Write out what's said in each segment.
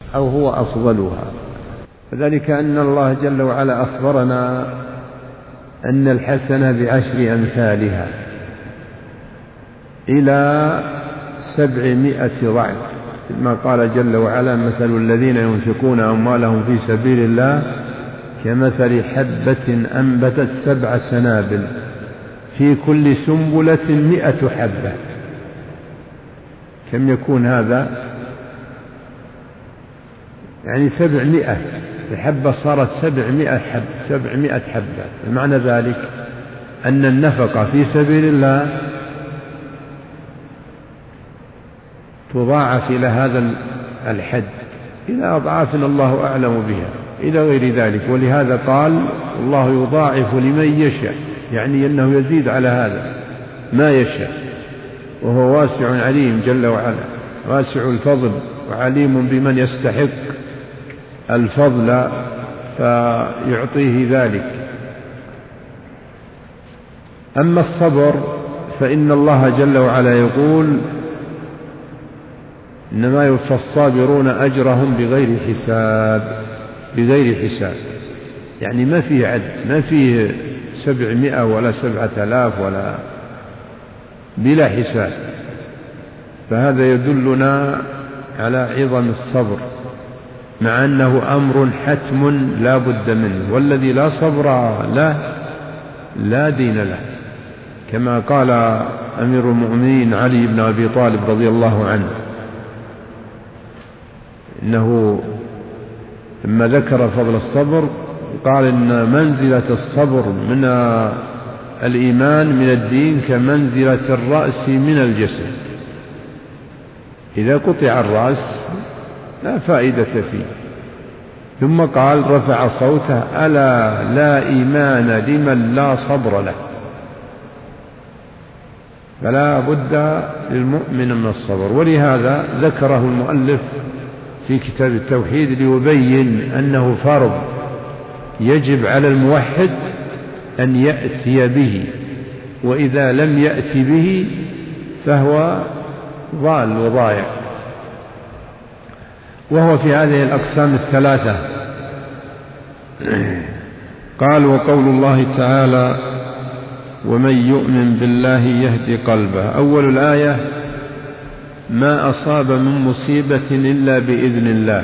أو هو أفضلها. وذلك أن الله جل وعلا أخبرنا أن الحسنة بعشر أمثالها إلى 700 ضعف، ما قال جل وعلا: مثل الذين ينفقون أموالهم في سبيل الله كمثل حبة أنبتت 7 سنابل في كل سنبلة 100 حبة. كم يكون هذا؟ يعني 700 الحبة صارت 700 حبة. معنى ذلك أن النفقة في سبيل الله تضاعف إلى هذا الحد، إلى أضعاف الله أعلم بها، إلى غير ذلك. ولهذا قال: الله يضاعف لمن يشاء، يعني أنه يزيد على هذا ما يشاء، وهو واسع عليم جل وعلا، واسع الفضل وعليم بمن يستحق الفضل فيعطيه ذلك. أما الصبر فإن الله جل وعلا يقول: إنما يوفى الصابرون أجرهم بغير حساب. يعني ما فيه عد، ما فيه 700 ولا 7000 ولا، بلا حساب. فهذا يدلنا على عظم الصبر، مع أنه أمر حتم لا بد منه، والذي لا صبر له لا دين له، كما قال أمير المؤمنين علي بن أبي طالب رضي الله عنه، إنه لما ذكر فضل الصبر قال: إن منزلة الصبر من الإيمان من الدين كمنزلة الرأس من الجسد، إذا قطع الرأس لا فائدة فيه. ثم قال رفع صوته: ألا لا إيمان لمن لا صبر له. فلا بد للمؤمن من الصبر. ولهذا ذكره المؤلف في كتاب التوحيد ليبين أنه فرض يجب على الموحد أن يأتي به، وإذا لم يأتي به فهو ضال وضايع. وهو في هذه الأقسام الثلاثة. قال: وقول الله تعالى: ومن يؤمن بالله يهدي قلبه. أول الآية: ما أصاب من مصيبة إلا بإذن الله.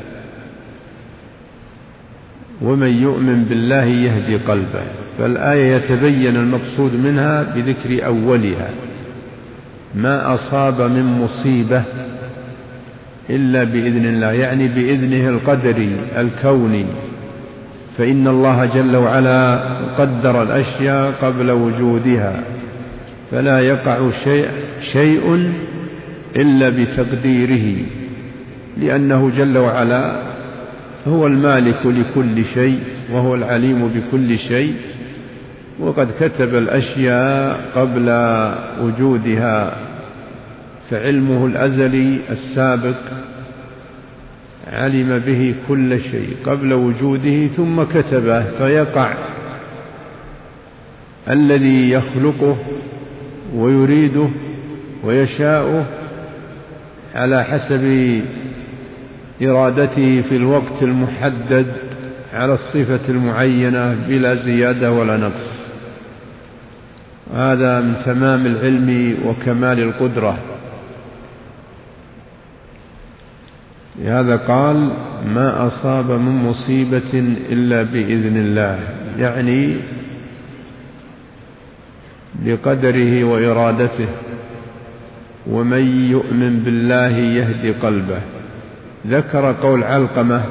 ومن يؤمن بالله يهدي قلبه. فالآية يتبين المقصود منها بذكر أولها: ما أصاب من مصيبة إلا بإذن الله، يعني بإذنه القدري الكوني، فإن الله جل وعلا قدر الأشياء قبل وجودها، فلا يقع شيء إلا بتقديره، لأنه جل وعلا هو المالك لكل شيء، وهو العليم بكل شيء، وقد كتب الأشياء قبل وجودها، فعلمه الأزلي السابق علم به كل شيء قبل وجوده ثم كتبه، فيقع الذي يخلقه ويريده ويشاءه على حسب إرادته في الوقت المحدد على الصفة المعينة بلا زيادة ولا نقص. هذا من تمام العلم وكمال القدرة. لهذا قال: ما أصاب من مصيبة إلا بإذن الله، يعني بقدره وإرادته. ومن يؤمن بالله يهدي قلبه. ذكر قول علقمة،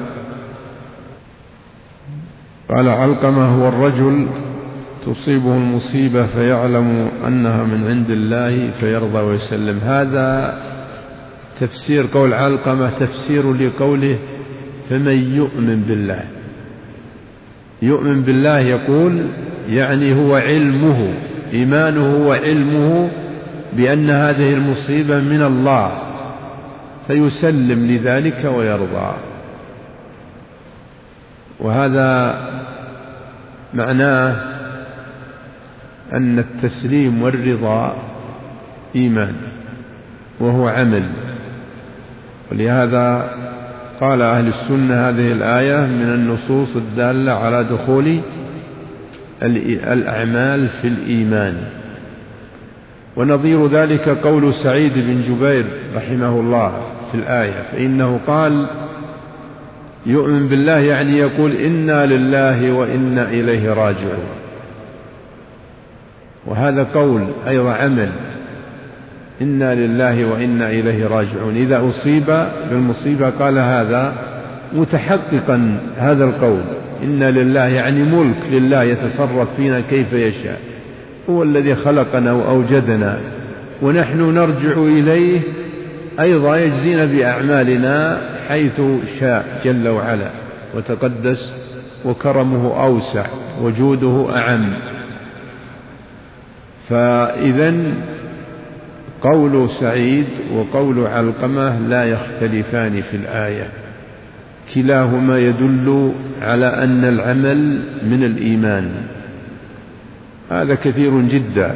قال علقمة: هو الرجل تصيبه المصيبة فيعلم أنها من عند الله فيرضى ويسلم. هذا تفسير قول علقمة، تفسير لقوله: فمن يؤمن بالله. يؤمن بالله يقول يعني هو علمه، إيمانه وعلمه بأن هذه المصيبة من الله، فيسلم لذلك ويرضى. وهذا معناه أن التسليم والرضا إيمان وهو عمل. ولهذا قال أهل السنة هذه الآية من النصوص الدالة على دخول الأعمال في الإيمان. ونظير ذلك قول سعيد بن جبير رحمه الله في الآية، فإنه قال يؤمن بالله يعني يقول إنا لله وإنا إليه راجعون، وهذا قول أيضا عمل، إنا لله وإنا إليه راجعون. إذا أصيب بالمصيبة قال هذا متحققا هذا القول، إنا لله يعني ملك لله يتصرف فينا كيف يشاء، هو الذي خلقنا وأوجدنا ونحن نرجع إليه أيضا يجزينا بأعمالنا حيث شاء جل وعلا وتقدس، وكرمه أوسع وجوده أعم. فإذن قول سعيد وقول علقمة لا يختلفان في الآية، كلاهما يدل على أن العمل من الإيمان. هذا كثير جدا،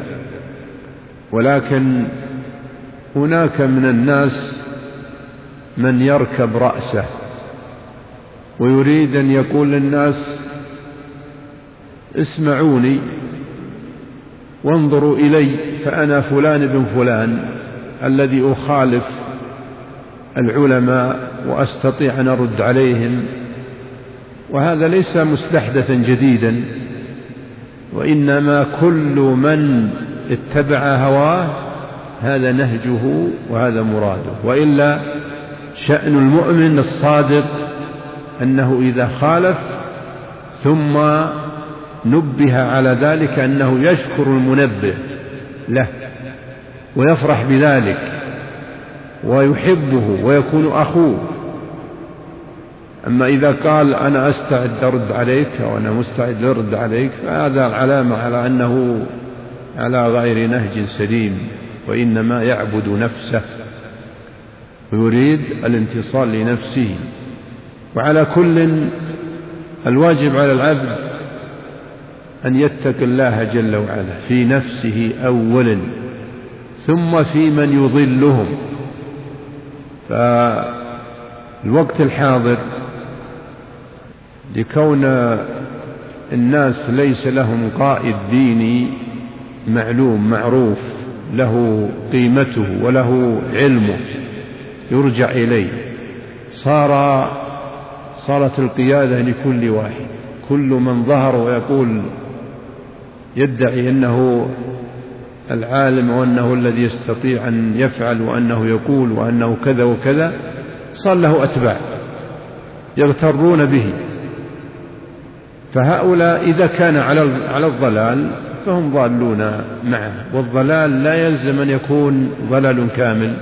ولكن هناك من الناس من يركب رأسه ويريد أن يقول للناس اسمعوني وانظروا إلي، فأنا فلان بن فلان الذي أخالف العلماء وأستطيع أن أرد عليهم. وهذا ليس مستحدثا جديدا، وإنما كل من اتبع هواه هذا نهجه وهذا مراده. وإلا شأن المؤمن الصادق أنه إذا خالف ثم نبه على ذلك أنه يشكر المنبه له ويفرح بذلك ويحبه ويكون أخوه. أما إذا قال أنا أستعد أرد عليك أو أنا مستعد أرد عليك، فهذا علامة على أنه على غير نهج سليم، وإنما يعبد نفسه ويريد الانتصار لنفسه. وعلى كل الواجب على العبد أن يتقي الله جل وعلا في نفسه أولا، ثم في من يضلهم. فالوقت الحاضر لكون الناس ليس لهم قائد ديني معلوم معروف له قيمته وله علمه يرجع إليه، صارت القيادة لكل واحد. كل من ظهر ويقول يدعي أنه العالم وأنه الذي يستطيع أن يفعل وأنه يقول وأنه كذا وكذا، صار له أتباع يغترون به. فهؤلاء إذا كان على الضلال فهم ضالون معه، والضلال لا يلزم أن يكون ضلال كامل،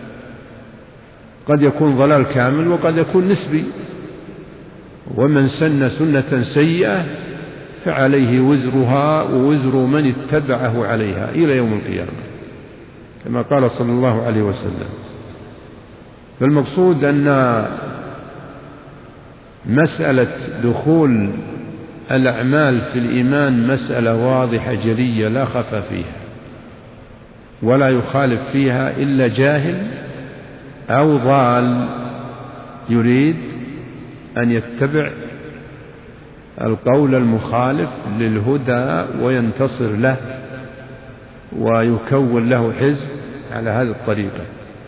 قد يكون ضلال كامل وقد يكون نسبي. ومن سن سنة سيئة فعليه وزرها ووزر من اتبعه عليها إلى يوم القيامة، كما قال صلى الله عليه وسلم. فالمقصود أن مسألة دخول الأعمال في الإيمان مسألة واضحة جلية لا خفى فيها، ولا يخالف فيها إلا جاهل أو ضال يريد أن يتبع القول المخالف للهدى وينتصر له ويكون له حزب على هذه الطريقة.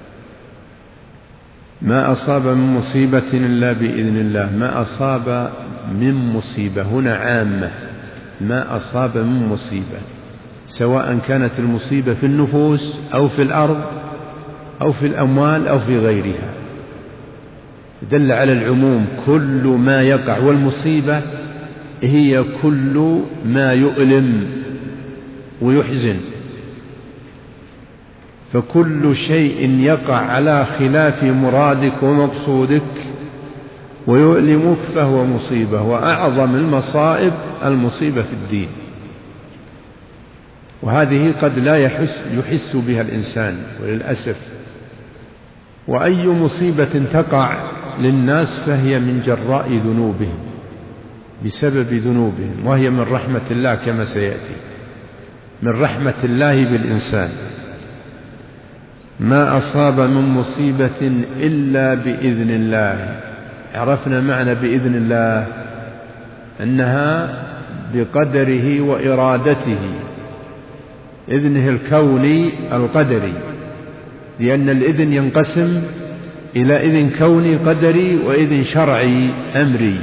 ما أصاب من مصيبة إلا بإذن الله. ما أصاب من مصيبة هنا عامة، ما أصاب من مصيبة، سواء كانت المصيبة في النفوس أو في الأرض أو في الأموال أو في غيرها، دل على العموم. كل ما يقع، والمصيبة هي كل ما يؤلم ويحزن، فكل شيء يقع على خلاف مرادك ومقصودك ويؤلمك فهو مصيبة. وأعظم المصائب المصيبة في الدين، وهذه قد لا يحس بها الإنسان وللأسف. وأي مصيبة تقع للناس فهي من جراء ذنوبهم، بسبب ذنوبهم، وهي من رحمة الله كما سيأتي، من رحمة الله بالإنسان. ما أصاب من مصيبة إلا بإذن الله. عرفنا معنى بإذن الله أنها بقدره وإرادته، إذنه الكوني القدري، لأن الإذن ينقسم إلى إذن كوني قدري وإذن شرعي أمري،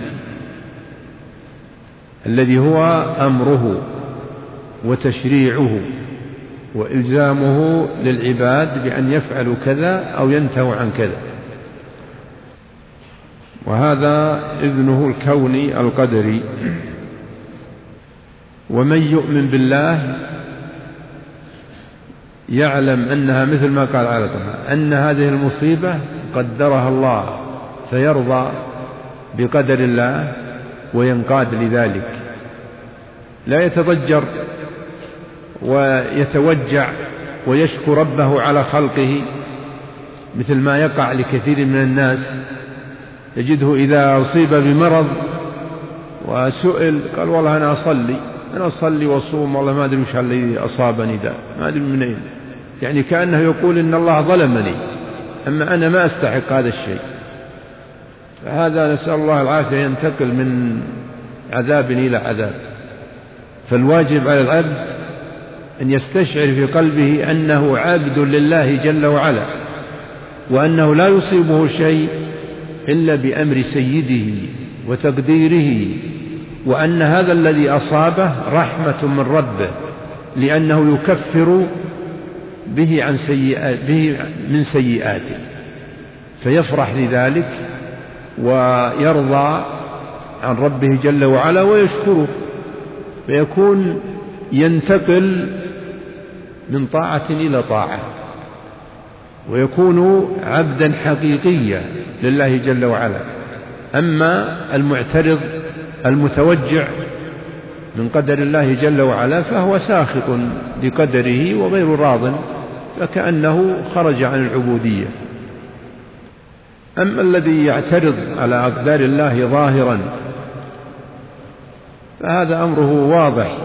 الذي هو أمره وتشريعه وإلزامه للعباد بأن يفعلوا كذا أو ينتهوا عن كذا، وهذا إذنه الكوني القدري. ومن يؤمن بالله يعلم أنها مثل ما قال على أن هذه المصيبة قدرها الله، فيرضى بقدر الله وينقاد لذلك، لا يتضجر ويتوجع ويشكو ربه على خلقه، مثل ما يقع لكثير من الناس. يجده إذا أصيب بمرض وسئل قال والله أنا أصلي وأصوم، والله ما أدري وش الذي أصابني ده، ما أدري من أين، يعني كأنه يقول إن الله ظلمني، أما أنا ما أستحق هذا الشيء. فهذا نسأل الله العافية ينتقل من عذاب إلى عذاب. فالواجب على العبد أن يستشعر في قلبه أنه عبد لله جل وعلا، وأنه لا يصيبه شيء إلا بأمر سيده وتقديره، وأن هذا الذي أصابه رحمة من ربه، لأنه يكفر به من سيئاته، فيفرح لذلك ويرضى عن ربه جل وعلا ويشكره، فيكون ينتقل من طاعة إلى طاعة، ويكون عبدا حقيقيا لله جل وعلا. أما المعترض المتوجع من قدر الله جل وعلا فهو ساخط لقدره وغير راض، فكأنه خرج عن العبودية. أما الذي يعترض على أقدار الله ظاهرا فهذا أمره واضح،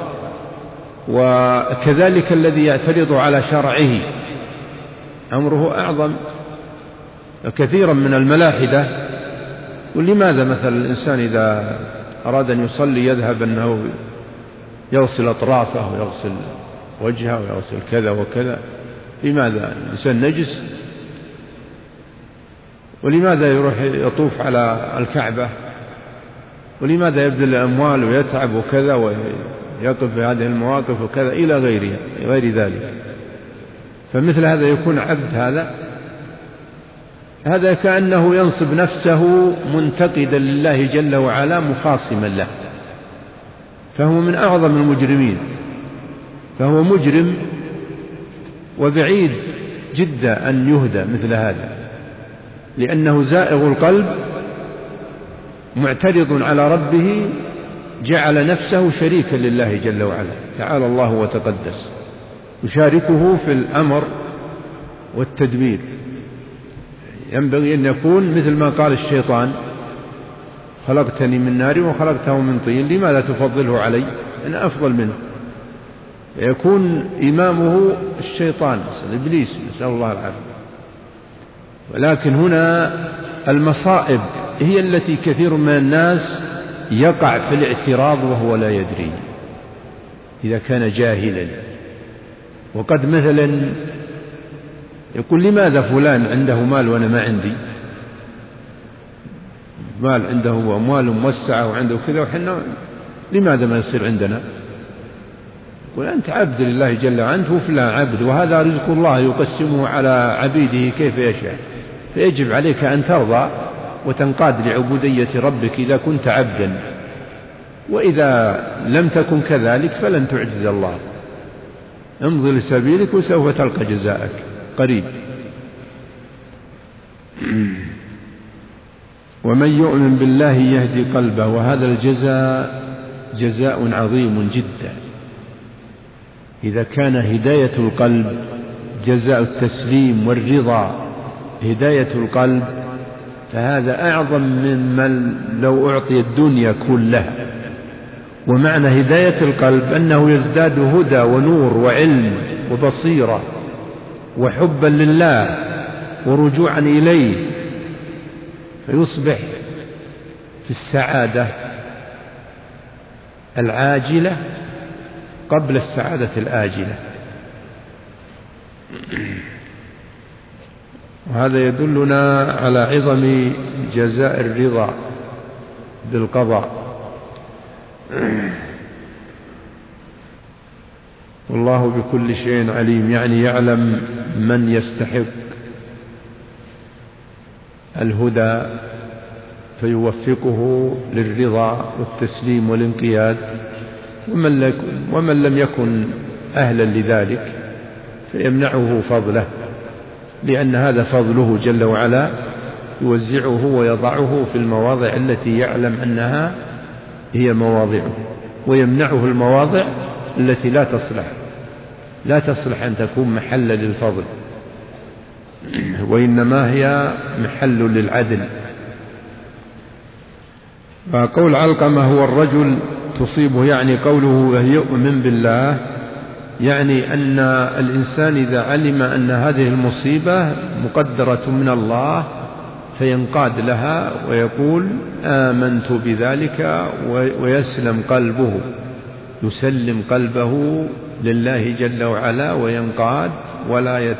وكذلك الذي يعترض على شرعه أمره أعظم. كثيرا من الملاحدة ولماذا مثلا الإنسان إذا أراد أن يصلي يذهب أنه يغسل أطرافه ويغسل وجهه ويغسل كذا وكذا؟ لماذا؟ الإنسان نجس. ولماذا يروح يطوف على الكعبة؟ ولماذا يبذل الأموال ويتعب وكذا ويقف في هذه المواقف وكذا إلى غير ذلك؟ فمثل هذا يكون عبد، هذا كأنه ينصب نفسه منتقدا لله جل وعلا مخاصما له، فهو من أعظم المجرمين، فهو مجرم وبعيد جدا أن يهدى مثل هذا، لأنه زائغ القلب معترض على ربه، جعل نفسه شريكا لله جل وعلا تعالى الله وتقدس، يشاركه في الأمر والتدبير. ينبغي أن يكون مثل ما قال الشيطان: خلقتني من نار وخلقته من طين لماذا تفضله علي؟ أنا أفضل منه. يكون إمامه الشيطان إبليس، نسأل الله العافية. ولكن هنا المصائب هي التي كثير من الناس يقع في الاعتراض وهو لا يدري، إذا كان جاهلا. وقد مثلا يقول: لماذا فلان عنده مال وأنا ما عندي مال؟ عنده أموال موسعة وعنده كذا وحنا لماذا ما يصير عندنا؟ يقول: أنت عبد لله جل وعلا، أنت وفلان عبد، وهذا رزق الله يقسمه على عبيده كيف يشاء، فيجب عليك أن ترضى وتنقاد لعبودية ربك إذا كنت عبدا، وإذا لم تكن كذلك فلن تعجز الله. امضي لسبيلك وسوف تلقى جزاءك قريب. ومن يؤمن بالله يهدي قلبه، وهذا الجزاء جزاء عظيم جدا. إذا كان هداية القلب جزاء التسليم والرضا، هداية القلب، فهذا أعظم ممن لو أعطي الدنيا كلها. ومعنى هداية القلب أنه يزداد هدى ونور وعلم وبصيرة وحبا لله ورجوعا إليه، فيصبح في السعادة العاجلة قبل السعادة الآجلة. وهذا يدلنا على عظم جزاء الرضا بالقضاء. والله بكل شيء عليم، يعني يعلم من يستحق الهدى فيوفقه للرضا والتسليم والانقياد، ومن لم يكن أهلا لذلك فيمنعه فضله، لأن هذا فضله جل وعلا يوزعه ويضعه في المواضع التي يعلم أنها هي مواضعه، ويمنعه المواضع التي لا تصلح أن تكون محلا للفضل، وإنما هي محل للعدل. فقول علقمة هو الرجل تصيبه، يعني قوله يؤمن بالله، يعني أن الإنسان إذا علم أن هذه المصيبة مقدرة من الله فينقاد لها ويقول آمنت بذلك، ويسلم قلبه، يسلم قلبه لله جل وعلا وينقاد ولا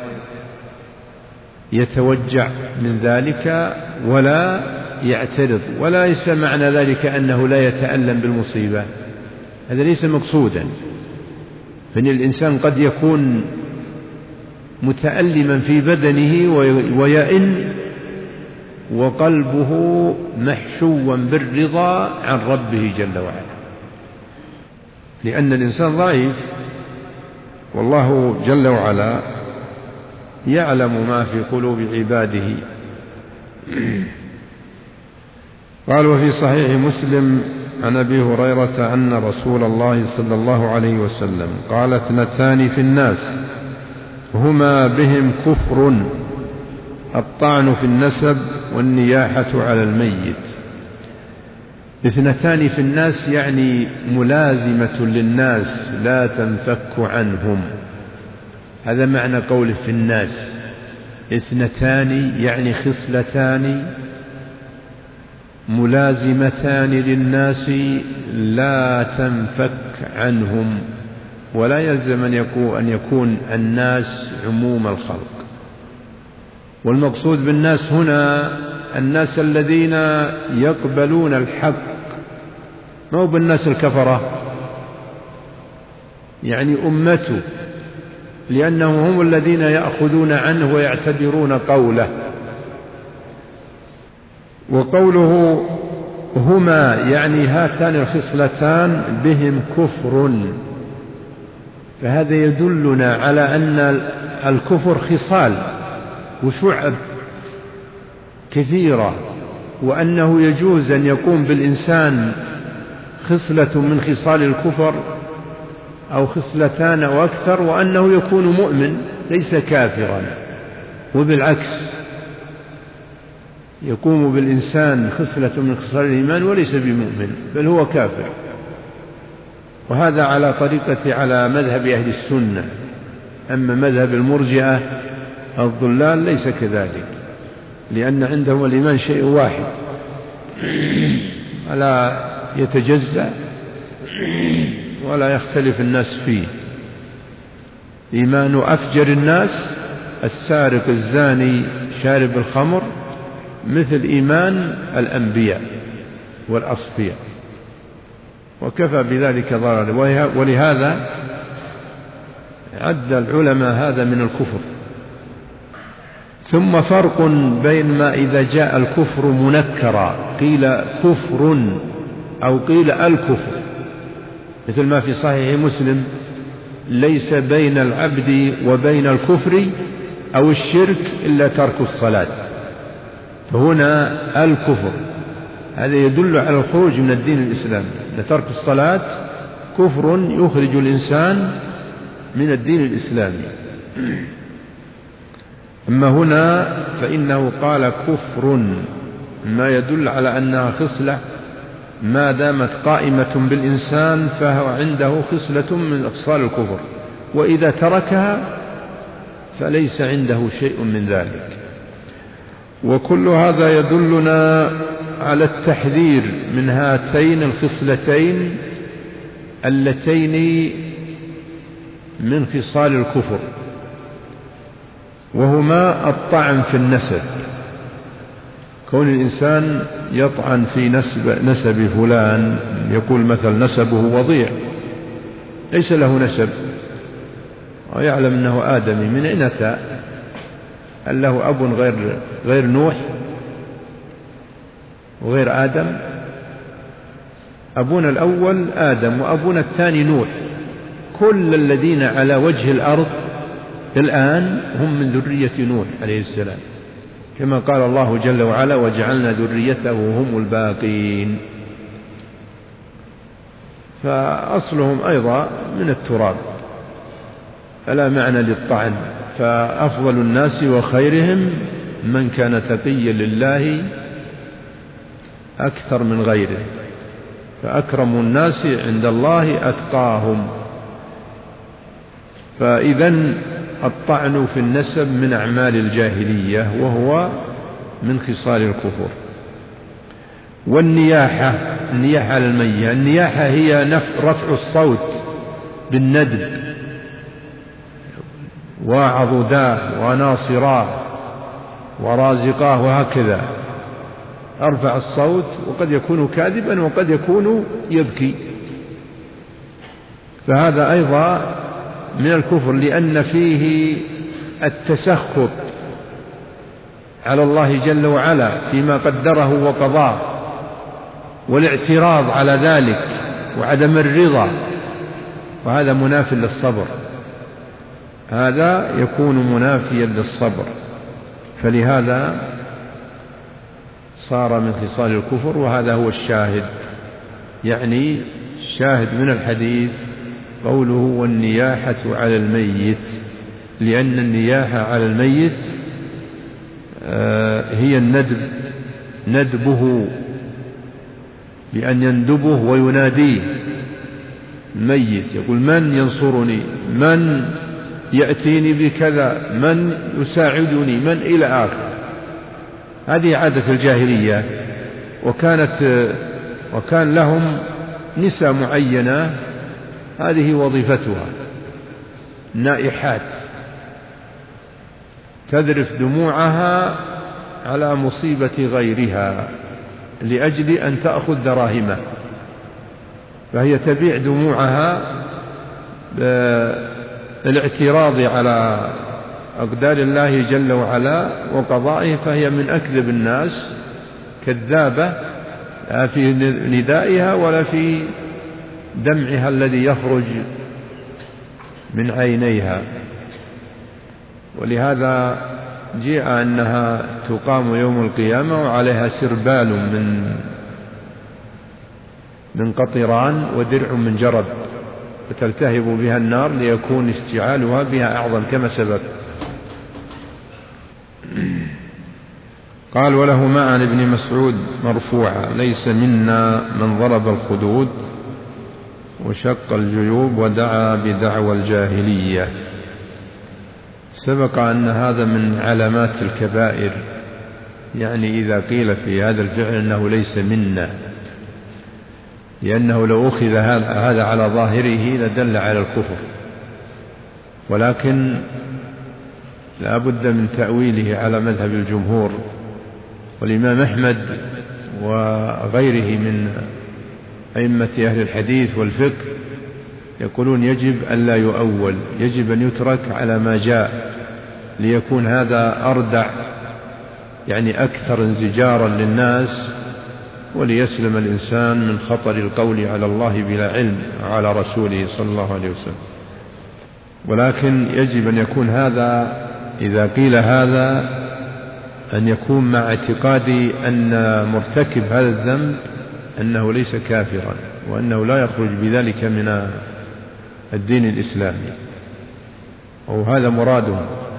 يتوجع من ذلك ولا يعترض، وليس معنى ذلك أنه لا يتألم بالمصيبة، هذا ليس مقصودا. فإن الإنسان قد يكون متألما في بدنه ويئن وقلبه محشوا بالرضا عن ربه جل وعلا، لأن الإنسان ضعيف، والله جل وعلا يعلم ما في قلوب عباده. قال وفي صحيح مسلم عن أبي هريرة أن رسول الله صلى الله عليه وسلم قال 2 في الناس هما بهم كفر، الطعن في النسب والنياحة على الميت. 2 في الناس يعني ملازمة للناس لا تنفك عنهم، هذا معنى قوله في الناس. 2 يعني خصلتان ملازمتان للناس لا تنفك عنهم، ولا يلزم أن يكون الناس عموم الخلق. والمقصود بالناس هنا الناس الذين يقبلون الحق، ما هو بالناس الكفرة، يعني أمته، لأنهم هم الذين يأخذون عنه ويعتبرون قوله. وقوله هما يعني هاتان الخصلتان بهم كفر، فهذا يدلنا على أن الكفر خصال وشعب كثيرة، وأنه يجوز أن يقوم بالإنسان خصلة من خصال الكفر أو خصلتان أو أكثر، وأنه يكون مؤمن ليس كافرا، وبالعكس يقوم بالإنسان خصلة من خصال الإيمان وليس بمؤمن بل هو كافر. وهذا على مذهب أهل السنة. أما مذهب المرجئة الضلال ليس كذلك، لأن عندهم الإيمان شيء واحد ولا يتجزأ ولا يختلف الناس فيه. إيمان أفجر الناس السارق الزاني شارب الخمر مثل إيمان الأنبياء والأصفياء، وكفى بذلك ضررا. ولهذا عد العلماء هذا من الكفر. ثم فرق بين ما إذا جاء الكفر منكرا قيل كفر أو قيل الكفر، مثل ما في صحيح مسلم ليس بين العبد وبين الكفر أو الشرك إلا ترك الصلاة، فهنا الكفر هذا يدل على الخروج من الدين الإسلامي، ترك الصلاة كفر يخرج الإنسان من الدين الإسلامي. أما هنا فإنه قال كفر، ما يدل على أنها خصلة ما دامت قائمة بالإنسان فهو عنده خصلة من أخصال الكفر، وإذا تركها فليس عنده شيء من ذلك. وكل هذا يدلنا على التحذير من هاتين الخصلتين اللتين من خصال الكفر، وهما الطعن في النسب. كون الإنسان يطعن في نسب فلان، يقول مثل نسبه وضيع، ليس له نسب، ويعلم أنه آدمي، من أين أتى؟ هل له أب غير نوح وغير آدم؟ أبونا الأول آدم وأبونا الثاني نوح. كل الذين على وجه الأرض الآن هم من ذرية نوح عليه السلام، كما قال الله جل وعلا: وجعلنا ذريته هم الباقين. فأصلهم أيضا من التراب، فلا معنى للطعن. فأفضل الناس وخيرهم من كان تقيا لله أكثر من غيره، فأكرم الناس عند الله أتقاهم. فإذن الطعن في النسب من أعمال الجاهلية، وهو من خصال الكفر. والنياحة، النياحة على الميت، النياحة هي رفع الصوت بالندب، وعضداه وناصراه ورازقاه وهكذا، أرفع الصوت، وقد يكون كاذبا وقد يكون يبكي، فهذا أيضا من الكفر، لأن فيه التسخط على الله جل وعلا فيما قدره وقضاه، والاعتراض على ذلك وعدم الرضا، وهذا مناف للصبر، هذا يكون منافيا للصبر. فلهذا صار من خصال الكفر، وهذا هو الشاهد، يعني الشاهد من الحديث قوله: والنياحة على الميت، لأن النياحة على الميت هي الندب، ندبه، بأن يندبه ويناديه ميت، يقول: من ينصرني، من يأتيني بكذا، من يساعدني، من، إلى آخر. هذه عادة الجاهلية، وكان لهم نساء معينة هذه وظيفتها، نائحات، تذرف دموعها على مصيبة غيرها لأجل أن تأخذ دراهمه، فهي تبيع دموعها بالاعتراض على أقدار الله جل وعلا وقضائه، فهي من أكذب الناس، كذابة، لا في ندائها ولا في دمعها الذي يخرج من عينيها. ولهذا جاء أنها تقام يوم القيامة وعليها سربال من قطران ودرع من جرد، فتلتهب بها النار ليكون اشتعالها بها أعظم، كما سبق. قال: ولهما عن ابن مسعود مرفوعا: ليس منا من ضرب الخدود وشق الجيوب ودعا بدعوى الجاهلية. سبق أن هذا من علامات الكبائر، يعني إذا قيل في هذا الفعل أنه ليس منا، لأنه لو أخذ هذا على ظاهره لدل على الكفر، ولكن لا بد من تأويله على مذهب الجمهور. والإمام أحمد وغيره من أئمة أهل الحديث والفقه يقولون يجب أن لا يؤول، يجب أن يترك على ما جاء، ليكون هذا أردع، يعني أكثر انزجارا للناس، وليسلم الإنسان من خطر القول على الله بلا علم وعلى رسوله صلى الله عليه وسلم. ولكن يجب أن يكون هذا، إذا قيل هذا، أن يكون مع اعتقاد أن مرتكب هذا الذنب أنه ليس كافرا، وأنه لا يخرج بذلك من الدين الإسلامي، وهذا مراده.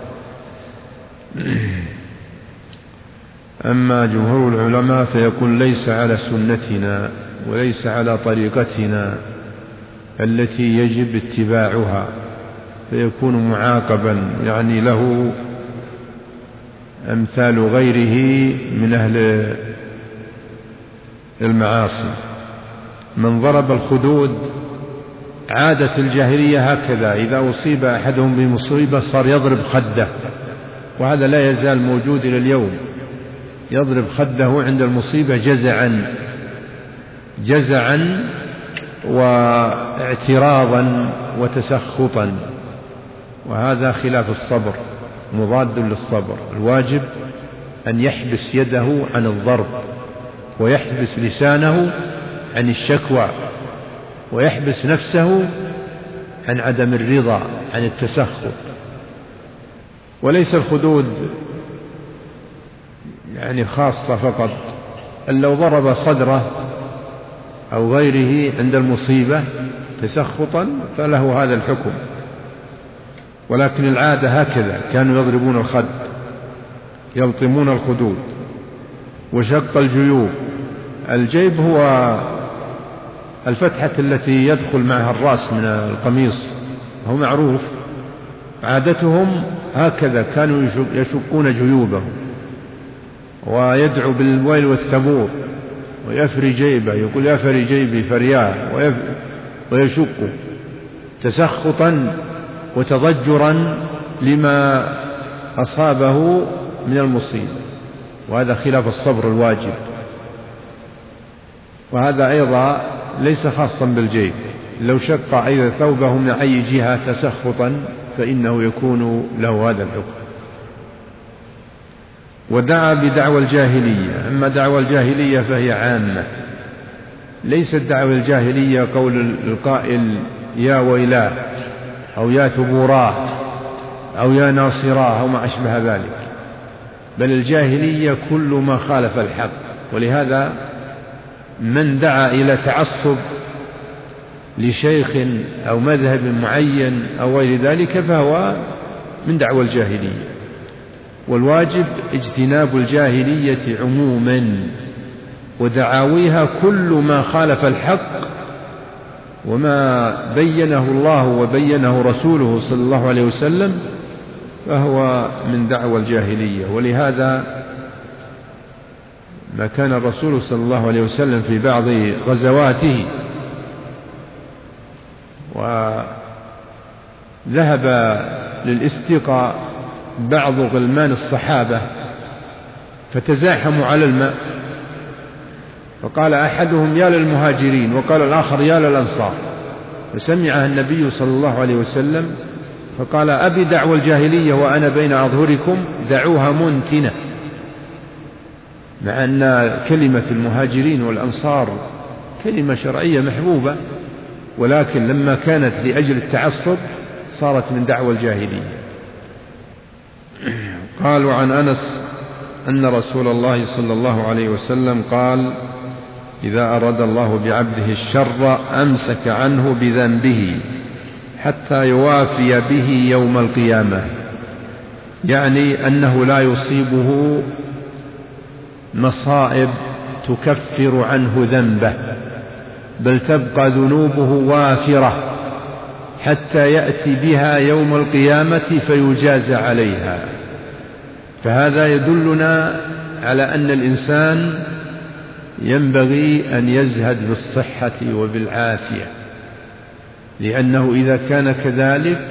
أما جمهور العلماء فيقول: ليس على سنتنا وليس على طريقتنا التي يجب اتباعها، فيكون معاقبا، يعني له أمثال غيره من أهل المعاصي. من ضرب الخدود، عادة الجاهلية هكذا، إذا أصيب أحدهم بمصيبة صار يضرب خده، وهذا لا يزال موجود إلى اليوم، يضرب خده عند المصيبة جزعا واعتراضا وتسخطا، وهذا خلاف الصبر، مضاد للصبر. الواجب أن يحبس يده عن الضرب، ويحبس لسانه عن الشكوى، ويحبس نفسه عن عدم الرضا، عن التسخط. وليس الخدود يعني خاصة فقط، أن لو ضرب صدره أو غيره عند المصيبة تسخطا فله هذا الحكم، ولكن العادة هكذا، كانوا يضربون الخد، يلطمون الخدود. وشق الجيوب، الجيب هو الفتحة التي يدخل معها الرأس من القميص، هو معروف، عادتهم هكذا، كانوا يشقون جيوبهم، ويدعو بالويل والثبور، ويفري جيبه، يقول يفري جيبي فرياه، ويشقه تسخطا وتضجرا لما أصابه من المصيبة، وهذا خلاف الصبر الواجب. وهذا أيضا ليس خاصا بالجيب، لو شق أيضا ثوبه من أي جهة تسخطا فإنه يكون له هذا الحكم. ودعا بدعوى الجاهلية. أما دعوى الجاهلية فهي عامة، ليست دعوى الجاهلية قول القائل يا ويلاه أو يا ثبوراه أو يا ناصراه أو ما أشبه ذلك، بل الجاهلية كل ما خالف الحق. ولهذا من دعا إلى تعصب لشيخ أو مذهب معين أو غير ذلك فهو من دعوى الجاهلية. والواجب اجتناب الجاهلية عموما، ودعاويها كل ما خالف الحق وما بينه الله وبينه رسوله صلى الله عليه وسلم فهو من دعوى الجاهلية. ولهذا ما كان الرسول صلى الله عليه وسلم في بعض غزواته وذهب للاستقاء بعض غلمان الصحابة فتزاحموا على الماء، فقال أحدهم يا للمهاجرين، وقال الآخر يا للأنصار، فسمعها النبي صلى الله عليه وسلم فقال أبي دعوى الجاهلية وأنا بين أظهركم، دعوها منتنة. مع أن كلمة المهاجرين والأنصار كلمة شرعية محبوبة، ولكن لما كانت لأجل التعصب صارت من دعوى الجاهلية. قالوا عن أنس أن رسول الله صلى الله عليه وسلم قال إذا أراد الله بعبده الشر أمسك عنه بذنبه حتى يوافي به يوم القيامة، يعني أنه لا يصيبه مصائب تكفر عنه ذنبه، بل تبقى ذنوبه وافرة حتى يأتي بها يوم القيامة فيجازى عليها. فهذا يدلنا على أن الإنسان ينبغي أن يزهد بالصحة وبالعافية، لأنه إذا كان كذلك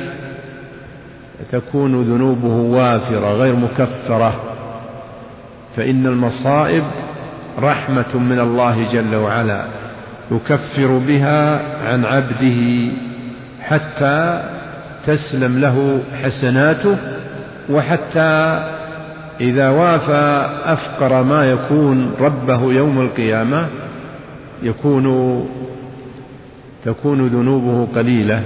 تكون ذنوبه وافرة غير مكفرة، فإن المصائب رحمة من الله جل وعلا يكفر بها عن عبده حتى تسلم له حسناته، وحتى إذا وافى أفقر ما يكون ربه يوم القيامة تكون ذنوبه قليلة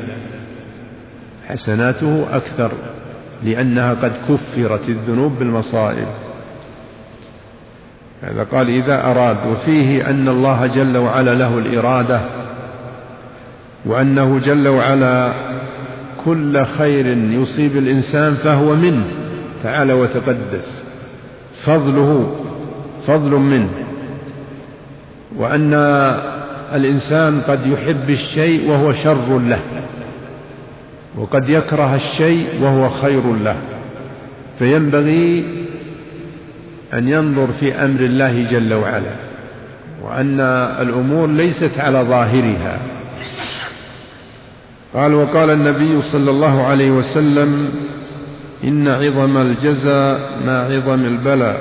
حسناته أكثر، لأنها قد كفرت الذنوب بالمصائب. هذا قال إذا أراد، وفيه أن الله جل وعلا له الإرادة، وأنه جل وعلا كل خير يصيب الإنسان فهو منه تعالى وتقدس، فضل منه، وأن الإنسان قد يحب الشيء وهو شر له، وقد يكره الشيء وهو خير له، فينبغي أن ينظر في أمر الله جل وعلا وأن الأمور ليست على ظاهرها. قال: وقال النبي صلى الله عليه وسلم: إن عظم الجزاء مع عظم البلاء،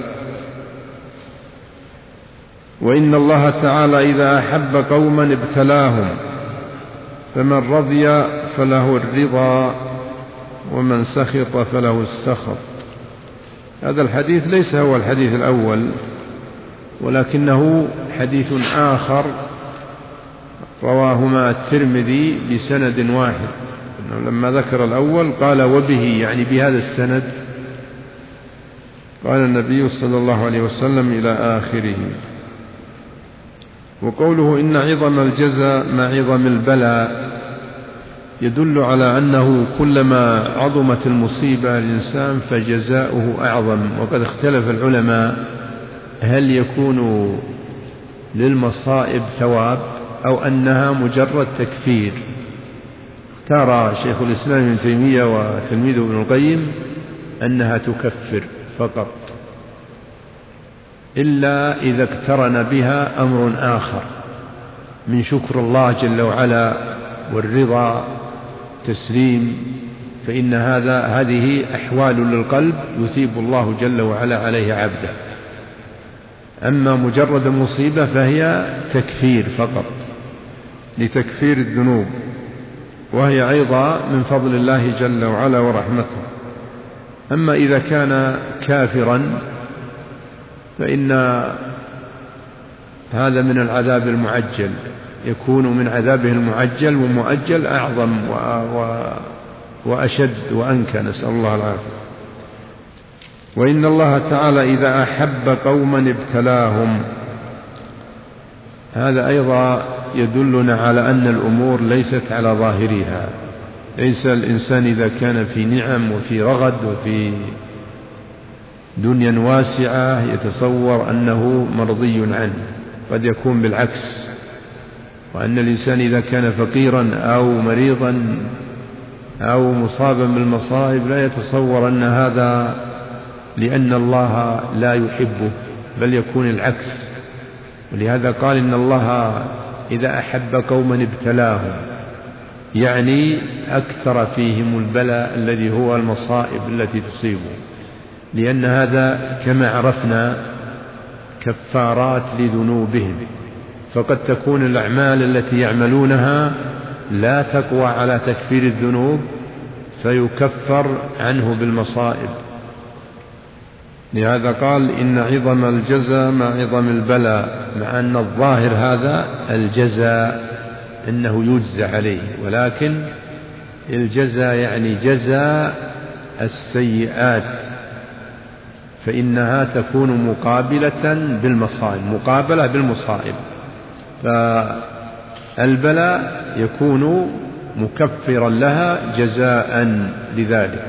وإن الله تعالى إذا أحب قوما ابتلاهم، فمن رضي فله الرضا، ومن سخط فله السخط. هذا الحديث ليس هو الحديث الأول، ولكنه حديث آخر رواهما الترمذي بسند واحد. لما ذكر الأول قال: وبه، يعني بهذا السند، قال النبي صلى الله عليه وسلم إلى آخره. وقوله إن عظم الجزاء مع عظم البلاء يدل على أنه كلما عظمت المصيبة الإنسان فجزاؤه أعظم. وقد اختلف العلماء هل يكون للمصائب ثواب أو أنها مجرد تكفير. اختار شيخ الإسلام ابن تيمية وتلميذه ابن القيم أنها تكفر فقط، إلا إذا اقترن بها أمر آخر من شكر الله جل وعلا والرضا تسليم، فإن هذه أحوال للقلب يثيب الله جل وعلا عليه عبده. أما مجرد مصيبة فهي تكفير فقط لتكفير الذنوب، وهي أيضا من فضل الله جل وعلا ورحمته. أما إذا كان كافرا فإن هذا من العذاب المعجل، يكون من عذابه المعجل ومؤجل أعظم وأشد وأنكى، نسأل الله العافية. وإن الله تعالى إذا أحب قوما ابتلاهم، هذا أيضا يدلنا على أن الأمور ليست على ظاهرها. ليس الإنسان إذا كان في نعم وفي رغد وفي دنيا واسعة يتصور أنه مرضي عنه، قد يكون بالعكس. وأن الإنسان إذا كان فقيرا أو مريضا أو مصابا بالمصائب لا يتصور أن هذا لأن الله لا يحبه، بل يكون العكس. ولهذا قال إن الله إذا أحب قوما ابتلاهم، يعني أكثر فيهم البلاء الذي هو المصائب التي تصيبهم، لأن هذا كما عرفنا كفارات لذنوبهم. فقد تكون الأعمال التي يعملونها لا تقوى على تكفير الذنوب فيكفر عنه بالمصائب. لهذا قال إن عظم الجزاء مع عظم البلاء، مع أن الظاهر هذا الجزاء أنه يجزى عليه، ولكن الجزاء يعني جزاء السيئات، فإنها تكون مقابلة بالمصائب، مقابلة بالمصائب. فالبلاء يكون مكفرا لها جزاء لذلك.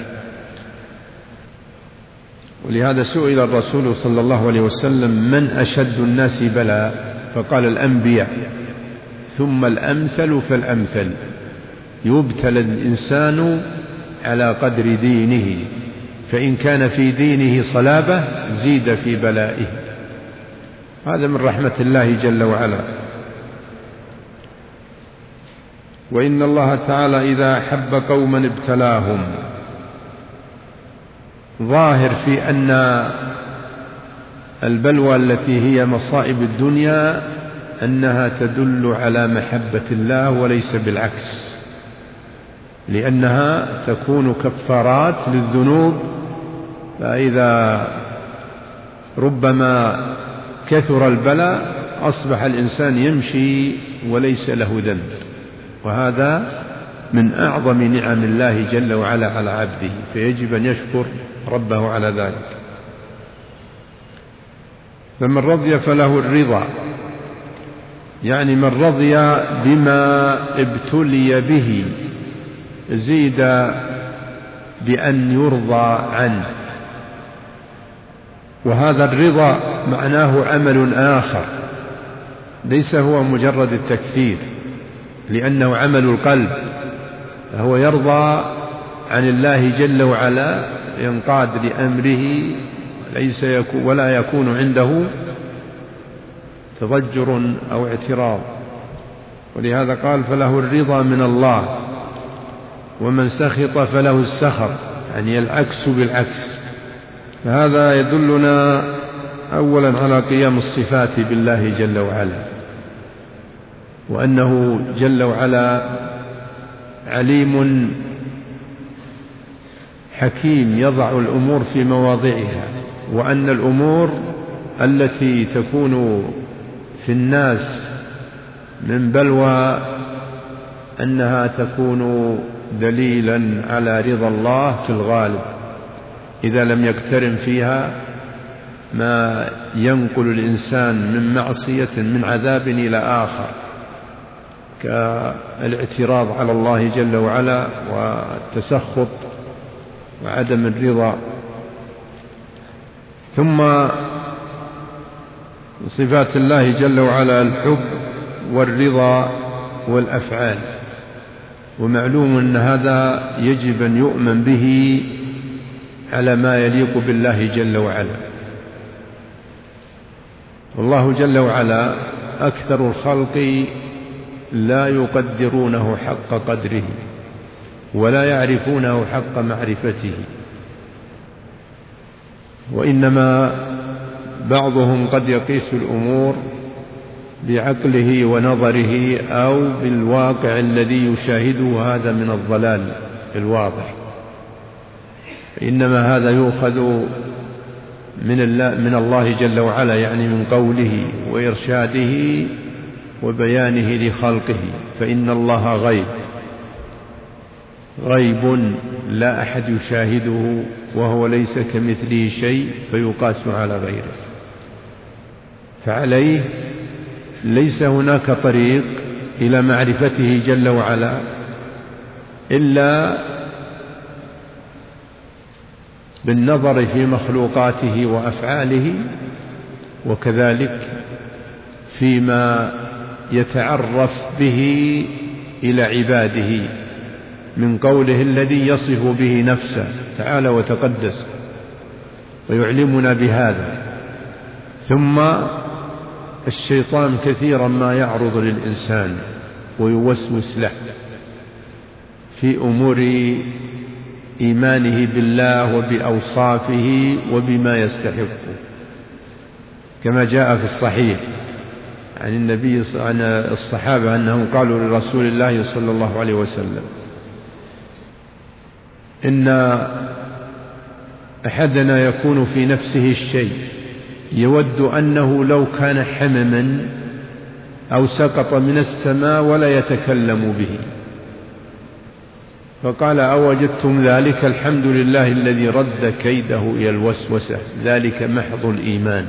ولهذا سئل الرسول صلى الله عليه وسلم من أشد الناس بلاء؟ فقال الأنبياء، ثم الأمثل فالأمثل. يبتلى الإنسان على قدر دينه، فإن كان في دينه صلابة زيد في بلائه. هذا من رحمة الله جل وعلا. وإن الله تعالى إذا أحب قوما ابتلاهم، ظاهر في أن البلوى التي هي مصائب الدنيا أنها تدل على محبة الله وليس بالعكس، لأنها تكون كفارات للذنوب. فإذا ربما كثر البلاء أصبح الإنسان يمشي وليس له ذنب، وهذا من أعظم نعم الله جل وعلا على عبده، فيجب أن يشكر ربه على ذلك. فمن رضي فله الرضا، يعني من رضي بما ابتلي به زيد بأن يرضى عنه. وهذا الرضا معناه عمل آخر، ليس هو مجرد التكفير، لأنه عمل القلب، فهو يرضى عن الله جل وعلا، ينقاد لأمره ولا يكون عنده تضجر أو اعتراض. ولهذا قال فله الرضا من الله، ومن سخط فله السخط، يعني العكس بالعكس. فهذا يدلنا أولا على قيام الصفات بالله جل وعلا، وأنه جل وعلا عليم حكيم يضع الأمور في مواضعها، وأن الأمور التي تكون في الناس من بلوى أنها تكون دليلا على رضا الله في الغالب، إذا لم يقترن فيها ما ينقل الإنسان من معصية من عذاب إلى آخر، كالاعتراض على الله جل وعلا والتسخط وعدم الرضا. ثم صفات الله جل وعلا الحب والرضا والأفعال، ومعلوم أن هذا يجب أن يؤمن به على ما يليق بالله جل وعلا. والله جل وعلا أكثر الخلق لا يقدرونه حق قدره ولا يعرفونه حق معرفته، وإنما بعضهم قد يقيس الأمور بعقله ونظره أو بالواقع الذي يشاهده هذا من الضلال الواضح، إنما هذا يؤخذ من الله جل وعلا، يعني من قوله وإرشاده وبيانه لخلقه. فإن الله غيب لا أحد يشاهده، وهو ليس كمثله شيء فيقاس على غيره. فعليه ليس هناك طريق إلى معرفته جل وعلا إلا بالنظر في مخلوقاته وأفعاله، وكذلك فيما يتعرف به إلى عباده من قوله الذي يصف به نفسه تعالى وتقدس ويعلمنا بهذا. ثم الشيطان كثيرا ما يعرض للإنسان ويوسوس له في أمور إيمانه بالله وبأوصافه وبما يستحق، كما جاء في الصحيح عن الصحابة أنهم قالوا لرسول الله صلى الله عليه وسلم إن أحدنا يكون في نفسه الشيء يود أنه لو كان حمما أو سقط من السماء ولا يتكلم به، فقال أوجدتم ذلك؟ الحمد لله الذي رد كيده إلى الوسوسة، ذلك محض الإيمان.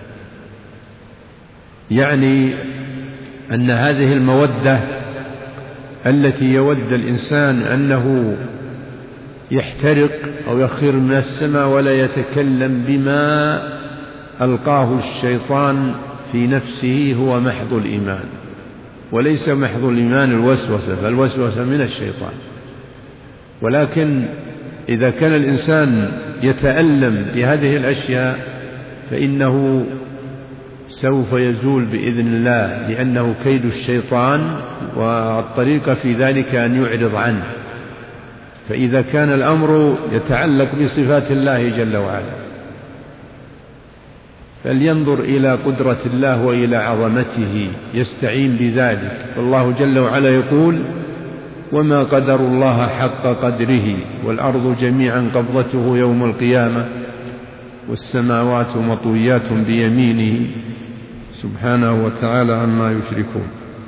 يعني أن هذه المودة التي يود الإنسان أنه يحترق أو يخر من السماء ولا يتكلم بما ألقاه الشيطان في نفسه هو محض الإيمان، وليس محض الإيمان الوسوسة، فالوسوسة من الشيطان. ولكن إذا كان الإنسان يتألم بهذه الأشياء فإنه سوف يزول بإذن الله، لأنه كيد الشيطان، والطريقة في ذلك أن يعرض عنه. فإذا كان الأمر يتعلق بصفات الله جل وعلا فلينظر إلى قدرة الله وإلى عظمته، يستعين بذلك. والله جل وعلا يقول وما قدر الله حق قدره والأرض جميعا قبضته يوم القيامة والسماوات مطويات بيمينه سبحانه وتعالى عما يشركون.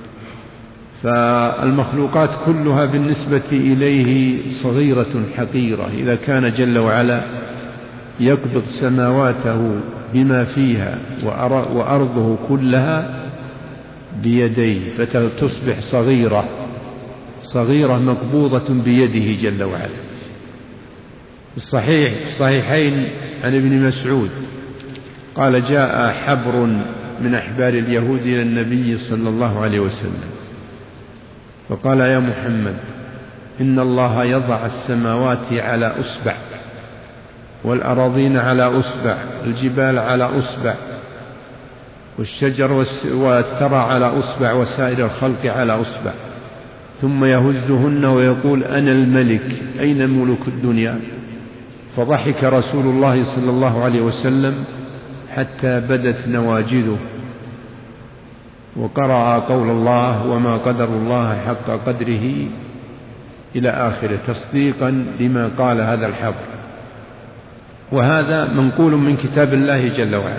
فالمخلوقات كلها بالنسبة إليه صغيرة حقيرة، إذا كان جل وعلا يقبض سماواته بما فيها وأرضه كلها بيديه فتصبح صغيرة مقبوضة بيده جل وعلا. الصحيحين عن ابن مسعود قال جاء حبر من أحبار اليهود إلى النبي صلى الله عليه وسلم فقال يا محمد إن الله يضع السماوات على أصبع والأراضين على أصبع الجبال على أصبع والشجر والثرى على أصبع وسائر الخلق على أصبع، ثم يهزهن ويقول أنا الملك أين ملوك الدنيا؟ فضحك رسول الله صلى الله عليه وسلم حتى بدت نواجذه، وقرأ قول الله وما قدر الله حق قدره إلى آخره تصديقا لما قال هذا الحبر. وهذا منقول من كتاب الله جل وعلا.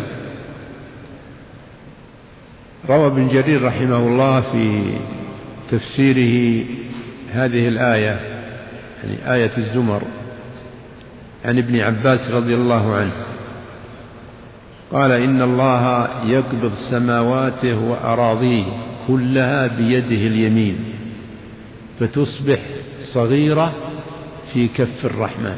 روى ابن جرير رحمه الله في تفسيره هذه الآية، يعني آية الزمر، عن ابن عباس رضي الله عنه قال إن الله يقبض سماواته وأراضيه كلها بيده اليمين فتصبح صغيرة في كف الرحمن،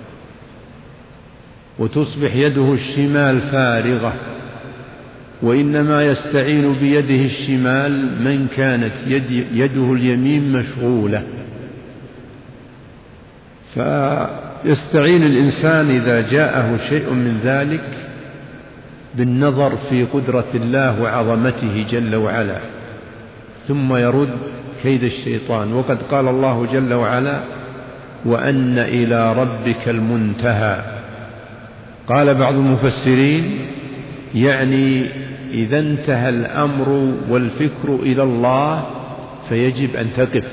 وتصبح يده الشمال فارغة، وإنما يستعين بيده الشمال من كانت يده اليمين مشغولة. فيستعين الإنسان إذا جاءه شيء من ذلك بالنظر في قدرة الله وعظمته جل وعلا، ثم يرد كيد الشيطان. وقد قال الله جل وعلا وأن إلى ربك المنتهى. قال بعض المفسرين يعني إذا انتهى الأمر والفكر إلى الله فيجب أن تقف،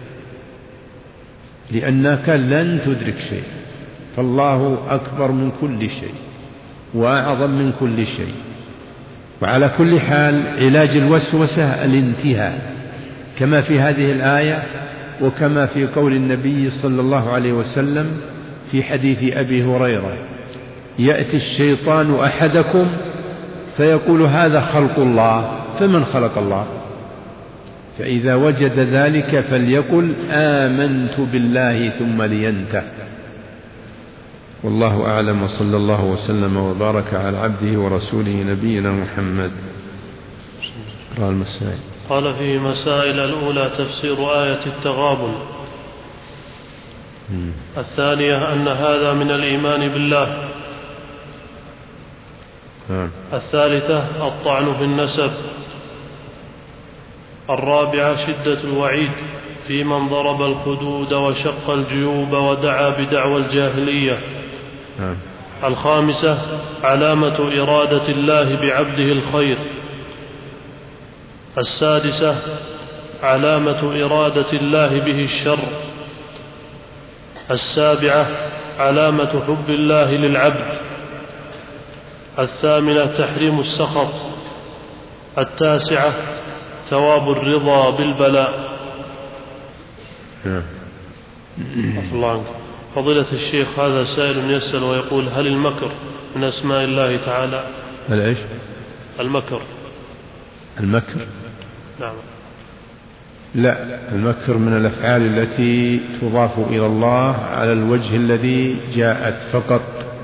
لأنك لن تدرك شيء، فالله أكبر من كل شيء وأعظم من كل شيء. وعلى كل حال علاج الوسوسة الانتهاء، كما في هذه الآية وكما في قول النبي صلى الله عليه وسلم في حديث أبي هريرة يأتي الشيطان أحدكم فيقول هذا خلق الله، فمن خلق الله؟ فإذا وجد ذلك فليقل آمنت بالله ثم لينته. والله أعلم، وصلى الله وسلم وبارك على عبده ورسوله نبينا محمد. قال المسائل. قال في مسائل الأولى تفسير آية التغابن. الثانية أن هذا من الإيمان بالله. الثالثة الطعن في النسب. الرابعة شدة الوعيد في من ضرب الخدود وشق الجيوب ودعا بدعوى الجاهلية. الخامسة علامة إرادة الله بعبده الخير. السادسة علامة إرادة الله به الشر. السابعة علامة حب الله للعبد. الثامنة تحريم السخط. التاسعة ثواب الرضا بالبلاء. فضيلة الشيخ، هذا سائل يسأل ويقول هل المكر من أسماء الله تعالى؟ هل إيش؟ المكر. نعم. لا، المكر من الأفعال التي تضاف إلى الله على الوجه الذي جاءت فقط.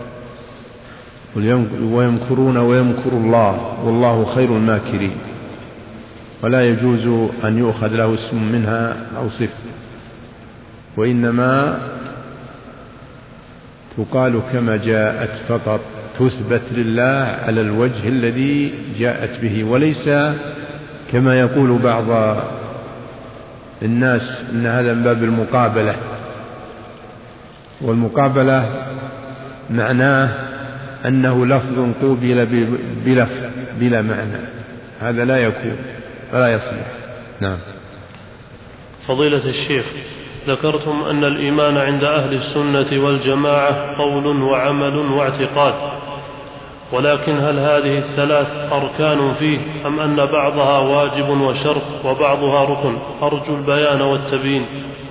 ويمكرون ويمكر الله والله خير الماكرين، ولا يجوز أن يؤخذ له اسم منها أو صفة، وإنما تقال كما جاءت فقط، تثبت لله على الوجه الذي جاءت به، وليس كما يقول بعض الناس إن هذا من باب المقابلة، والمقابلة معناه أنه لفظ قوبل بلفظ بلا معنى، هذا لا يكون ولا يصلح. نعم. فضيلة الشيخ، ذكرتم أن الإيمان عند أهل السنة والجماعة قول وعمل واعتقاد، ولكن هل هذه الثلاث أركان فيه أم أن بعضها واجب وشرط وبعضها ركن؟ أرجو البيان والتبيين.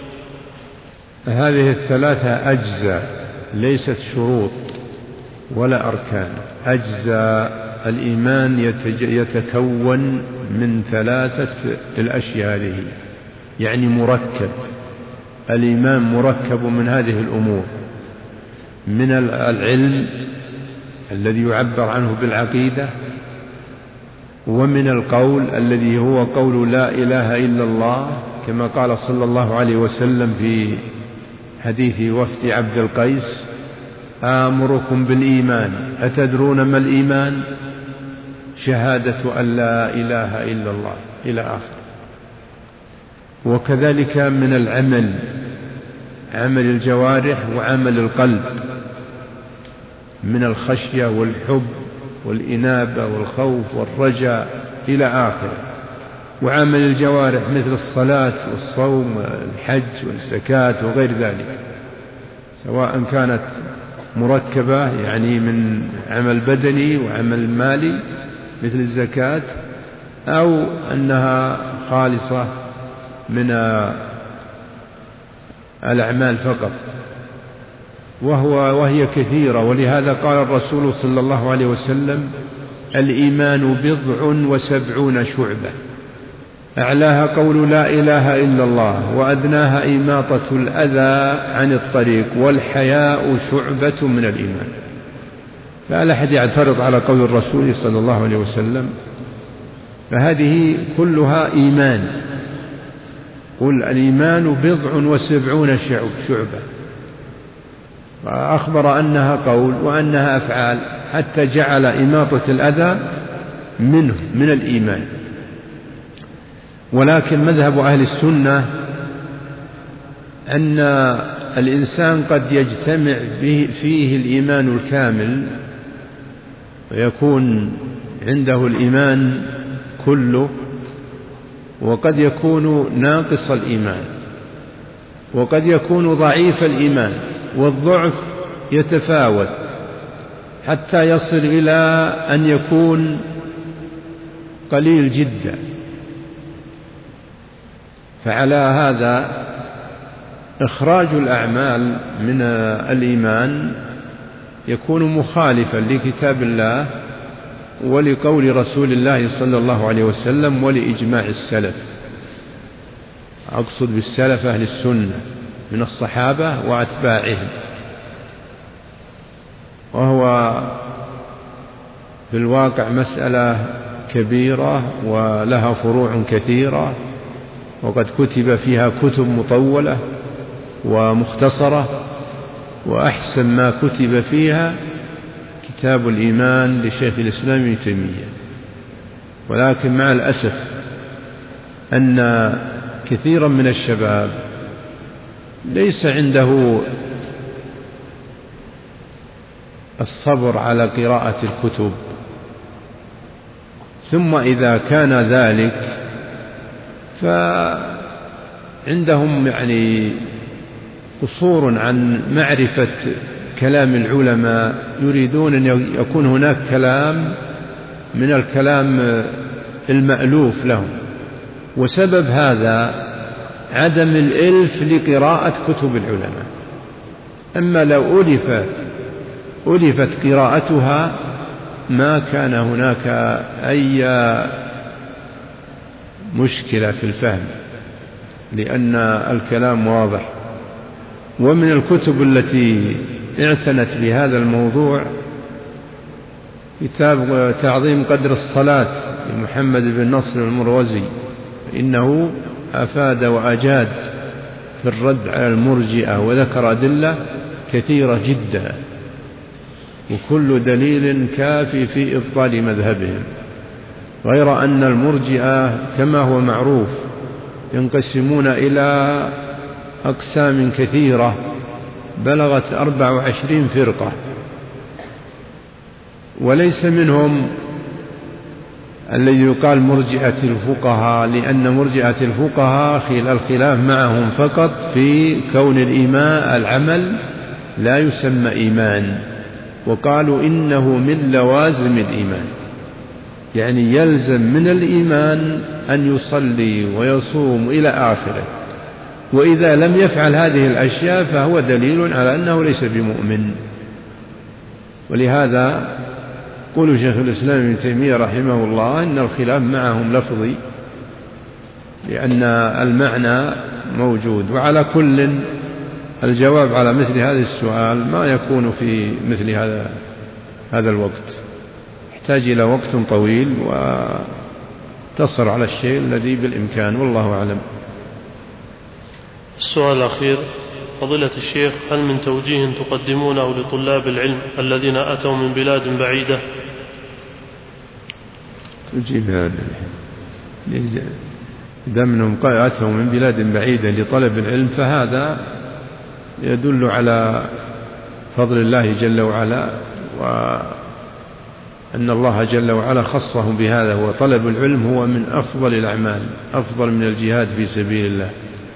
هذه الثلاثة أجزاء ليست شروط ولا أركان. أجزاء الإيمان يتكون من ثلاثة الأشياء هذه، يعني مركب. الإيمان مركب من هذه الأمور، من العلم الذي يعبر عنه بالعقيدة، ومن القول الذي هو قول لا إله إلا الله، كما قال صلى الله عليه وسلم في حديث وفد عبد القيس آمركم بالإيمان أتدرون ما الإيمان؟ شهادة أن لا إله إلا الله إلى آخر. وكذلك من العمل، عمل الجوارح وعمل القلب من الخشية والحب والإنابة والخوف والرجاء إلى آخره. وعمل الجوارح مثل الصلاة والصوم والحج والزكاة وغير ذلك، سواء كانت مركبة يعني من عمل بدني وعمل مالي مثل الزكاة، أو أنها خالصة من الأعمال فقط، وهي كثيرة. ولهذا قال الرسول صلى الله عليه وسلم: الإيمان 70 شعبة، أعلاها قول لا إله إلا الله، وأدناها إماطة الأذى عن الطريق، والحياء شعبة من الإيمان. فلا أحد يعترض على قول الرسول صلى الله عليه وسلم، فهذه كلها إيمان. قل الإيمان 70 شعبة، فأخبر أنها قول وأنها أفعال، حتى جعل إماطة الأذى منه من الإيمان. ولكن مذهب أهل السنة أن الإنسان قد يجتمع فيه الإيمان الكامل ويكون عنده الإيمان كله، وقد يكون ناقص الإيمان، وقد يكون ضعيف الإيمان، والضعف يتفاوت حتى يصل إلى أن يكون قليل جدا. فعلى هذا إخراج الأعمال من الإيمان يكون مخالفا لكتاب الله ولقول رسول الله صلى الله عليه وسلم ولإجماع السلف. أقصد بالسلف أهل السنة من الصحابة وأتباعهم، وهو في الواقع مسألة كبيرة ولها فروع كثيرة، وقد كتب فيها كتب مطولة ومختصرة، وأحسن ما كتب فيها كتاب الإيمان لشيخ الإسلام ابن تيمية. ولكن مع الأسف أن كثيرا من الشباب ليس عنده الصبر على قراءة الكتب، ثم إذا كان ذلك فعندهم يعني قصور عن معرفة كلام العلماء، يريدون أن يكون هناك كلام من الكلام المألوف لهم، وسبب هذا عدم الإلف لقراءة كتب العلماء. أما لو ألفت قراءتها ما كان هناك أي مشكلة في الفهم، لأن الكلام واضح. ومن الكتب التي اعتنت بهذا الموضوع كتاب تعظيم قدر الصلاة لمحمد بن نصر المروزي، إنه أفاد وأجاد في الرد على المرجئة، وذكر أدلة كثيرة جدا، وكل دليل كافي في إبطال مذهبهم. غير أن المرجئة كما هو معروف ينقسمون إلى أقسام كثيرة بلغت 24 فرقة، وليس منهم الذي يقال مرجئة الفقهاء، لأن مرجئة الفقهاء الخلاف معهم فقط في كون الإيمان العمل لا يسمى إيمان، وقالوا إنه من لوازم الإيمان، يعني يلزم من الإيمان أن يصلي ويصوم إلى آخره، وإذا لم يفعل هذه الأشياء فهو دليل على أنه ليس بمؤمن. ولهذا قول شيخ الإسلام ابن تيمية رحمه الله إن الخلاف معهم لفظي، لأن المعنى موجود. وعلى كل الجواب على مثل هذا السؤال ما يكون في مثل هذا الوقت، يحتاج إلى وقت طويل وتصر على الشيء الذي بالإمكان، والله أعلم. السؤال الأخير: فضيلة الشيخ، هل من توجيه تقدمونه لطلاب العلم الذين أتوا من بلاد بعيدة؟ تجيب هذا دمنهم أتوا من بلاد بعيدة لطلب العلم، فهذا يدل على فضل الله جل وعلا، وأن الله جل وعلا خصهم بهذا. وطلب العلم هو من أفضل الأعمال، أفضل من الجهاد في سبيل الله.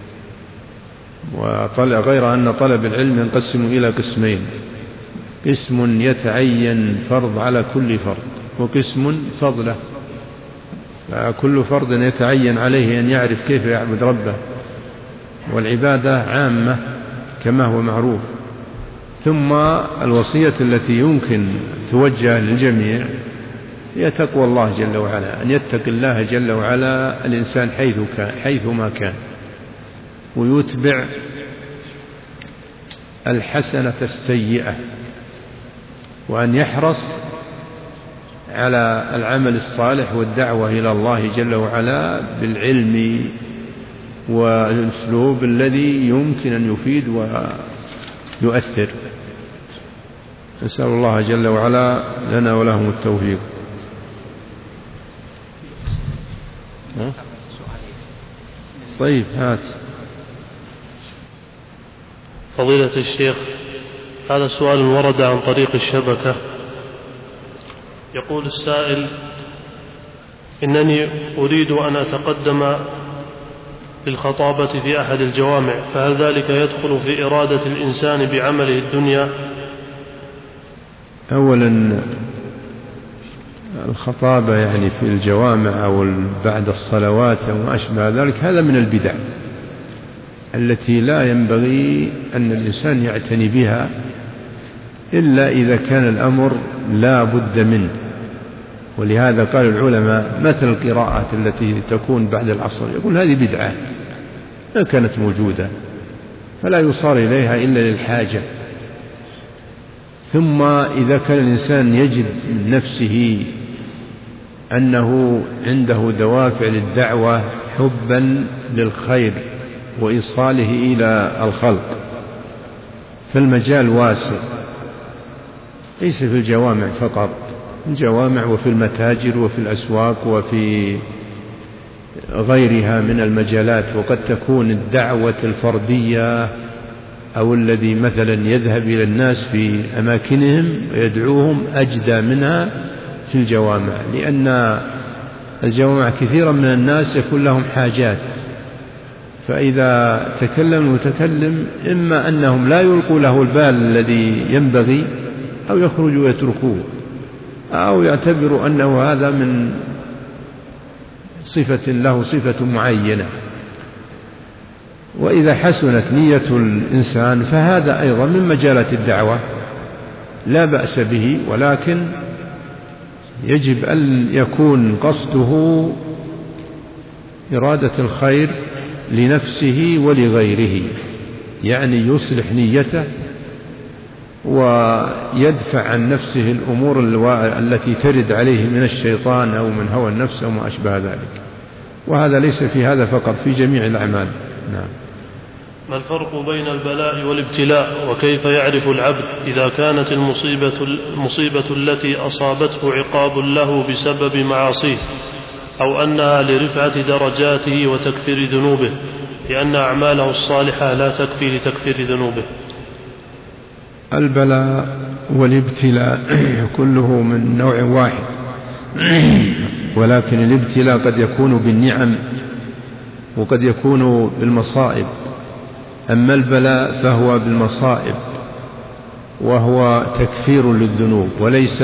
غير أن طلب العلم ينقسم إلى قسمين: قسم يتعين فرض على كل فرد، وقسم فضله، فكل فرد يتعين عليه أن يعرف كيف يعبد ربه، والعبادة عامة كما هو معروف. ثم الوصية التي يمكن توجه للجميع هي تقوى الله جل وعلا، أن يتقي الله جل وعلا الإنسان حيثما كان، ويتبع الحسنة السيئة، وأن يحرص على العمل الصالح والدعوة إلى الله جل وعلا بالعلم والأسلوب الذي يمكن أن يفيد ويؤثر. نسأل الله جل وعلا لنا ولهم التوفيق. طيب، هات. فضيلة الشيخ، هذا سؤال ورد عن طريق الشبكة. يقول السائل: إنني أريد أن أتقدم للخطابة في أحد الجوامع، فهل ذلك يدخل في إرادة الإنسان بعمله الدنيا؟ أولا، الخطابة يعني في الجوامع أو بعد الصلوات أو ما أشبه ذلك، هذا من البدع التي لا ينبغي أن الإنسان يعتني بها إلا إذا كان الأمر لا بد منه. ولهذا قال العلماء: مثل القراءات التي تكون بعد العصر، يقول هذه بدعة ما كانت موجودة، فلا يصار إليها إلا للحاجة. ثم إذا كان الإنسان يجد من نفسه أنه عنده دوافع للدعوة حبا للخير وإيصاله إلى الخلق، فالمجال واسع، ليس في الجوامع فقط، الجوامع وفي المتاجر وفي الأسواق وفي غيرها من المجالات. وقد تكون الدعوة الفردية أو الذي مثلا يذهب إلى الناس في أماكنهم ويدعوهم أجدى منها في الجوامع، لأن الجوامع كثيرا من الناس يكون لهم حاجات، فإذا تكلم المتكلم إما أنهم لا يلقوا له البال الذي ينبغي، أو يخرجوا ويتركوه، أو يعتبروا أنه هذا من صفة له صفة معينة. وإذا حسنت نية الإنسان فهذا أيضا من مجالات الدعوة لا بأس به، ولكن يجب أن يكون قصده إرادة الخير لنفسه ولغيره، يعني يصلح نيته ويدفع عن نفسه الأمور التي ترد عليه من الشيطان أو من هوى النفس أو ما أشبه ذلك. وهذا ليس في هذا فقط، في جميع الأعمال. نعم. ما الفرق بين البلاء والابتلاء؟ وكيف يعرف العبد إذا كانت المصيبة التي أصابته عقاب له بسبب معاصيه، أو أنها لرفعة درجاته وتكفير ذنوبه، لأن أعماله الصالحة لا تكفي لتكفير ذنوبه؟ البلاء والابتلاء كله من نوع واحد، ولكن الابتلاء قد يكون بالنعم وقد يكون بالمصائب. أما البلاء فهو بالمصائب، وهو تكفير للذنوب وليس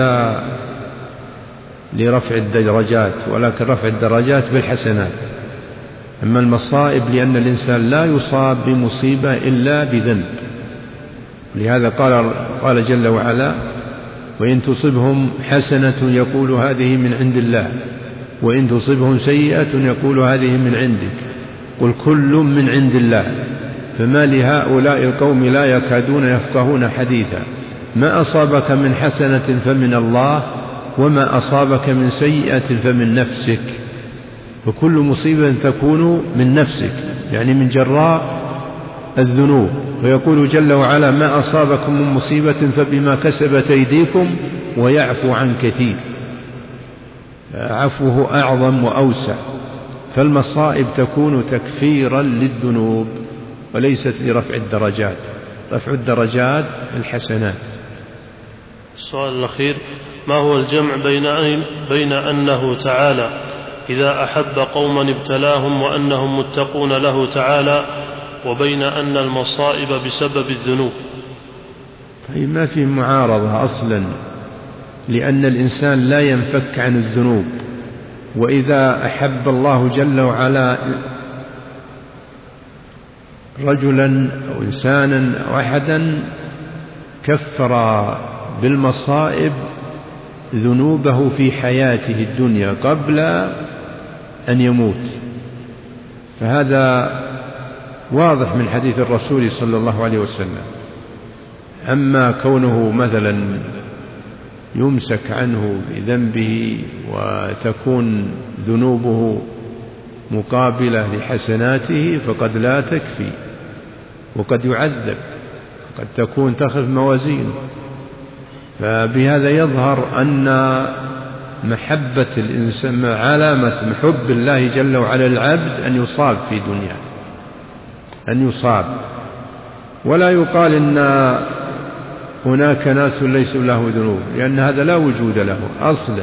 لرفع الدرجات، ولكن رفع الدرجات بالحسنات. أما المصائب لأن الإنسان لا يصاب بمصيبة إلا بذنب، لهذا قال جل وعلا: وإن تصبهم حسنة يقول هذه من عند الله، وإن تصبهم سيئة يقول هذه من عندك، قل كل من عند الله، فما لهؤلاء القوم لا يكادون يفقهون حديثا، ما أصابك من حسنة فمن الله، وما أصابك من سيئة فمن نفسك. فكل مصيبة تكون من نفسك، يعني من جراء الذنوب. ويقول جل وعلا: ما أصابكم من مصيبة فبما كسبت أيديكم ويعفو عن كثير. عفوه أعظم وأوسع، فالمصائب تكون تكفيرا للذنوب وليست لرفع الدرجات. رفع الدرجات الحسنات. السؤال الأخير: ما هو الجمع بين أنه تعالى إذا أحب قوما ابتلاهم وأنهم متقون له تعالى، وبين أن المصائب بسبب الذنوب؟ طيب، ما في معارضة أصلا، لأن الإنسان لا ينفك عن الذنوب، وإذا أحب الله جل وعلا رجلا أو إنسانا أو أحدا كفر بالمصائب ذنوبه في حياته الدنيا قبل أن يموت. فهذا واضح من حديث الرسول صلى الله عليه وسلم. أما كونه مثلا يمسك عنه بذنبه وتكون ذنوبه مقابلة لحسناته فقد لا تكفي، وقد يعذب، قد تكون تخف موازينه. فبهذا يظهر أن محبة الإنسان، علامة محب الله جل وعلا العبد أن يصاب في دنياه، أن يصاب. ولا يقال إن هناك ناس ليسوا له ذنوب، لأن هذا لا وجود له أصلا،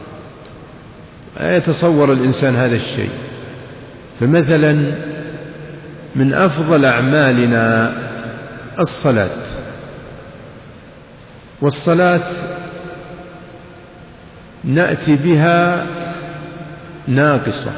لا يتصور الإنسان هذا الشيء. فمثلا من أفضل أعمالنا الصلاة، والصلاة نأتي بها ناقصة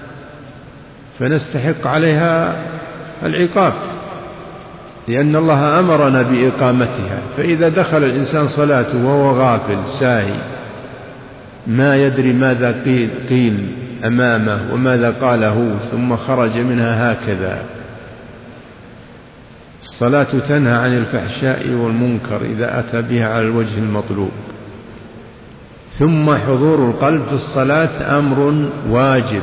فنستحق عليها العقاب، لأن الله أمرنا بإقامتها. فإذا دخل الإنسان صلاته وهو غافل ساهي ما يدري ماذا قيل أمامه وماذا قاله ثم خرج منها هكذا. الصلاة تنهى عن الفحشاء والمنكر إذا أتى بها على الوجه المطلوب. ثم حضور القلب في الصلاة أمر واجب،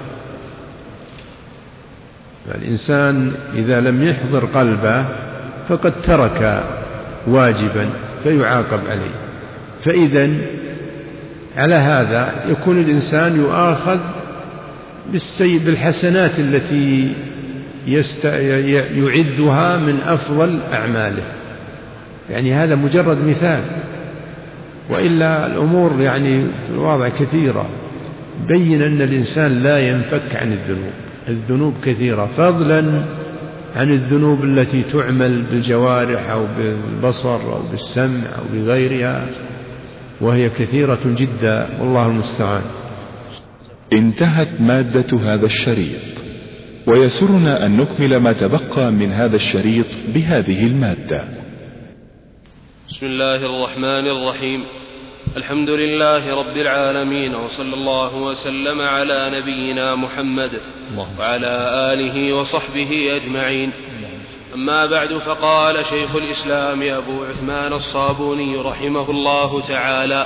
فالإنسان إذا لم يحضر قلبه فقد ترك واجبا فيعاقب عليه. فإذن على هذا يكون الإنسان يؤاخذ بالحسنات التي يعدها من أفضل أعماله. يعني هذا مجرد مثال، وإلا الأمور يعني في الواضع كثيرة بين أن الإنسان لا ينفك عن الذنوب. الذنوب كثيرة، فضلا عن الذنوب التي تعمل بالجوارح أو بالبصر أو بالسمع أو بغيرها، وهي كثيرة جدا، والله المستعان. انتهت مادة هذا الشريط، ويسرنا أن نكمل ما تبقى من هذا الشريط بهذه المادة. بسم الله الرحمن الرحيم. الحمد لله رب العالمين، وصلى الله وسلم على نبينا محمد وعلى آله وصحبه أجمعين. أما بعد، فقال شيخ الإسلام أبو عثمان الصابوني رحمه الله تعالى: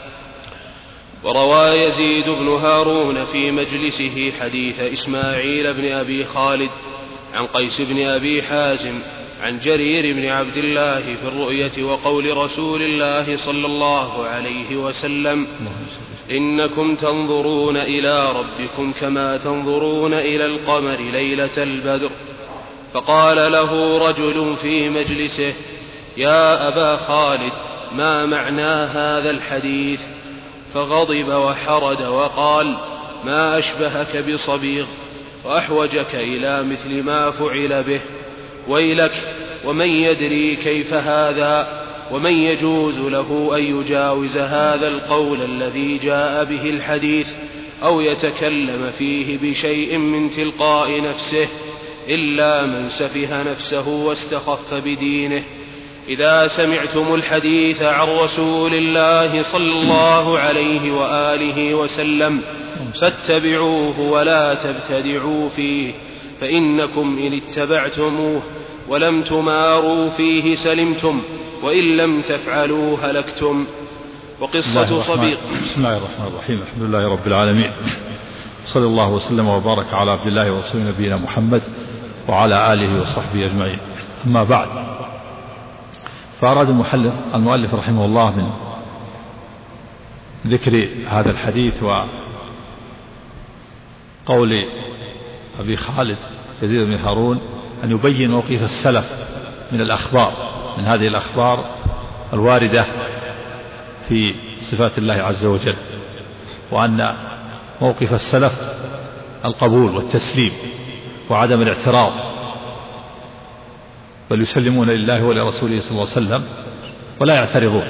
وروى يزيد بن هارون في مجلسه حديث إسماعيل بن أبي خالد عن قيس بن أبي حازم عن جرير بن عبد الله في الرؤية وقول رسول الله صلى الله عليه وسلم: إنكم تنظرون إلى ربكم كما تنظرون إلى القمر ليلة البدر. فقال له رجل في مجلسه: يا أبا خالد، ما معنى هذا الحديث؟ فغضب وحرد وقال: ما أشبهك بصبيغ وأحوجك إلى مثل ما فعل به. ويلك، ومن يدري كيف هذا، ومن يجوز له أن يجاوز هذا القول الذي جاء به الحديث أو يتكلم فيه بشيء من تلقاء نفسه إلا من سفه نفسه واستخف بدينه. إذا سمعتم الحديث عن رسول الله صلى الله عليه وآله وسلم فاتبعوه ولا تبتدعوا فيه، فإنكم إن اتبعتموه ولم تماروا فيه سلمتم، وإن لم تفعلوا هلكتم. وقصة صبيغ. بسم الله الرحمن الرحيم. الحمد لله رب العالمين، صلى الله وسلم وبارك على عبد الله ورسوله نبينا محمد وعلى آله وصحبه أجمعين. أما بعد، فأراد المؤلف رحمه الله من ذكر هذا الحديث وقول أبي خالد يزيد بن هارون أن يبين موقف السلف من الأخبار، من هذه الأخبار الواردة في صفات الله عز وجل، وأن موقف السلف القبول والتسليم وعدم الاعتراض، بل يسلمون لله ولرسوله صلى الله عليه وسلم ولا يعترضون.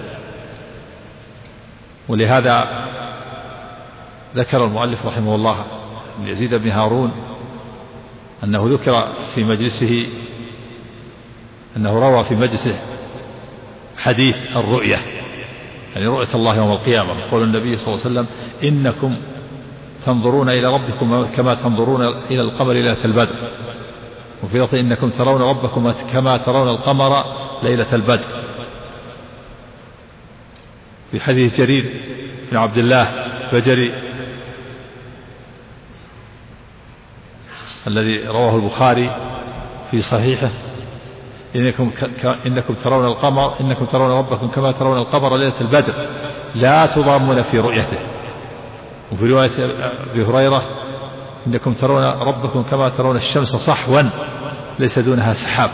ولهذا ذكر المؤلف رحمه الله يزيد بن هارون أنه ذكر في مجلسه، أنه روى في مجلسه حديث الرؤية، يعني رؤية الله يوم القيامة. قول النبي صلى الله عليه وسلم: إنكم تنظرون إلى ربكم كما تنظرون إلى القمر ليلة البدر، وفي لفظ: إنكم ترون ربكم كما ترون القمر ليلة البدر. في حديث جرير بن عبد الله البجلي الذي رواه البخاري في صحيحه: إنكم ترون القمر، إنكم ترون ربكم كما ترون القمر ليلة البدر لا تضامون في رؤيته. وفي رواية أبي هريرة: إنكم ترون ربكم كما ترون الشمس صحوا ليس دونها سحاب.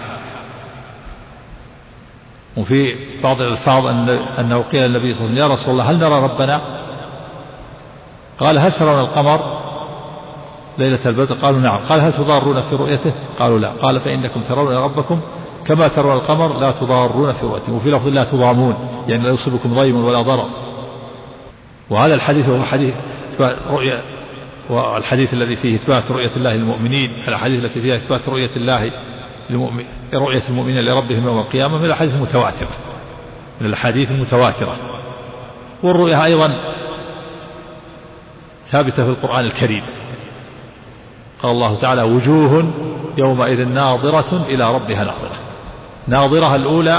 وفي بعض الألفاظ أنه قيل للنبي صلى الله عليه وسلم: يا رسول الله هل نرى ربنا؟ قال: هل ترون القمر ليلة البدر؟ قالوا: نعم. قال: هل تضارون في رؤيته؟ قالوا: لا. قال: فإنكم ترون ربكم كما ترون القمر لا تضارون في رؤيته. وفي لفظ: لا تضامون، يعني لا يصيبكم ضيم ولا ضرر. وهذا الحديث هو حديث رؤية، والحديث الذي فيه إثبات رؤية الله للمؤمنين، الحديث التي فيها إثبات رؤية الله رؤية المؤمنين لربهم يوم القيامة من الأحاديث المتواترة، من الأحاديث المتواترة. والرؤية أيضا ثابتة في القرآن الكريم. قال الله تعالى: وجوه يومئذ ناظرة إلى ربها ناظرة. ناظرة الأولى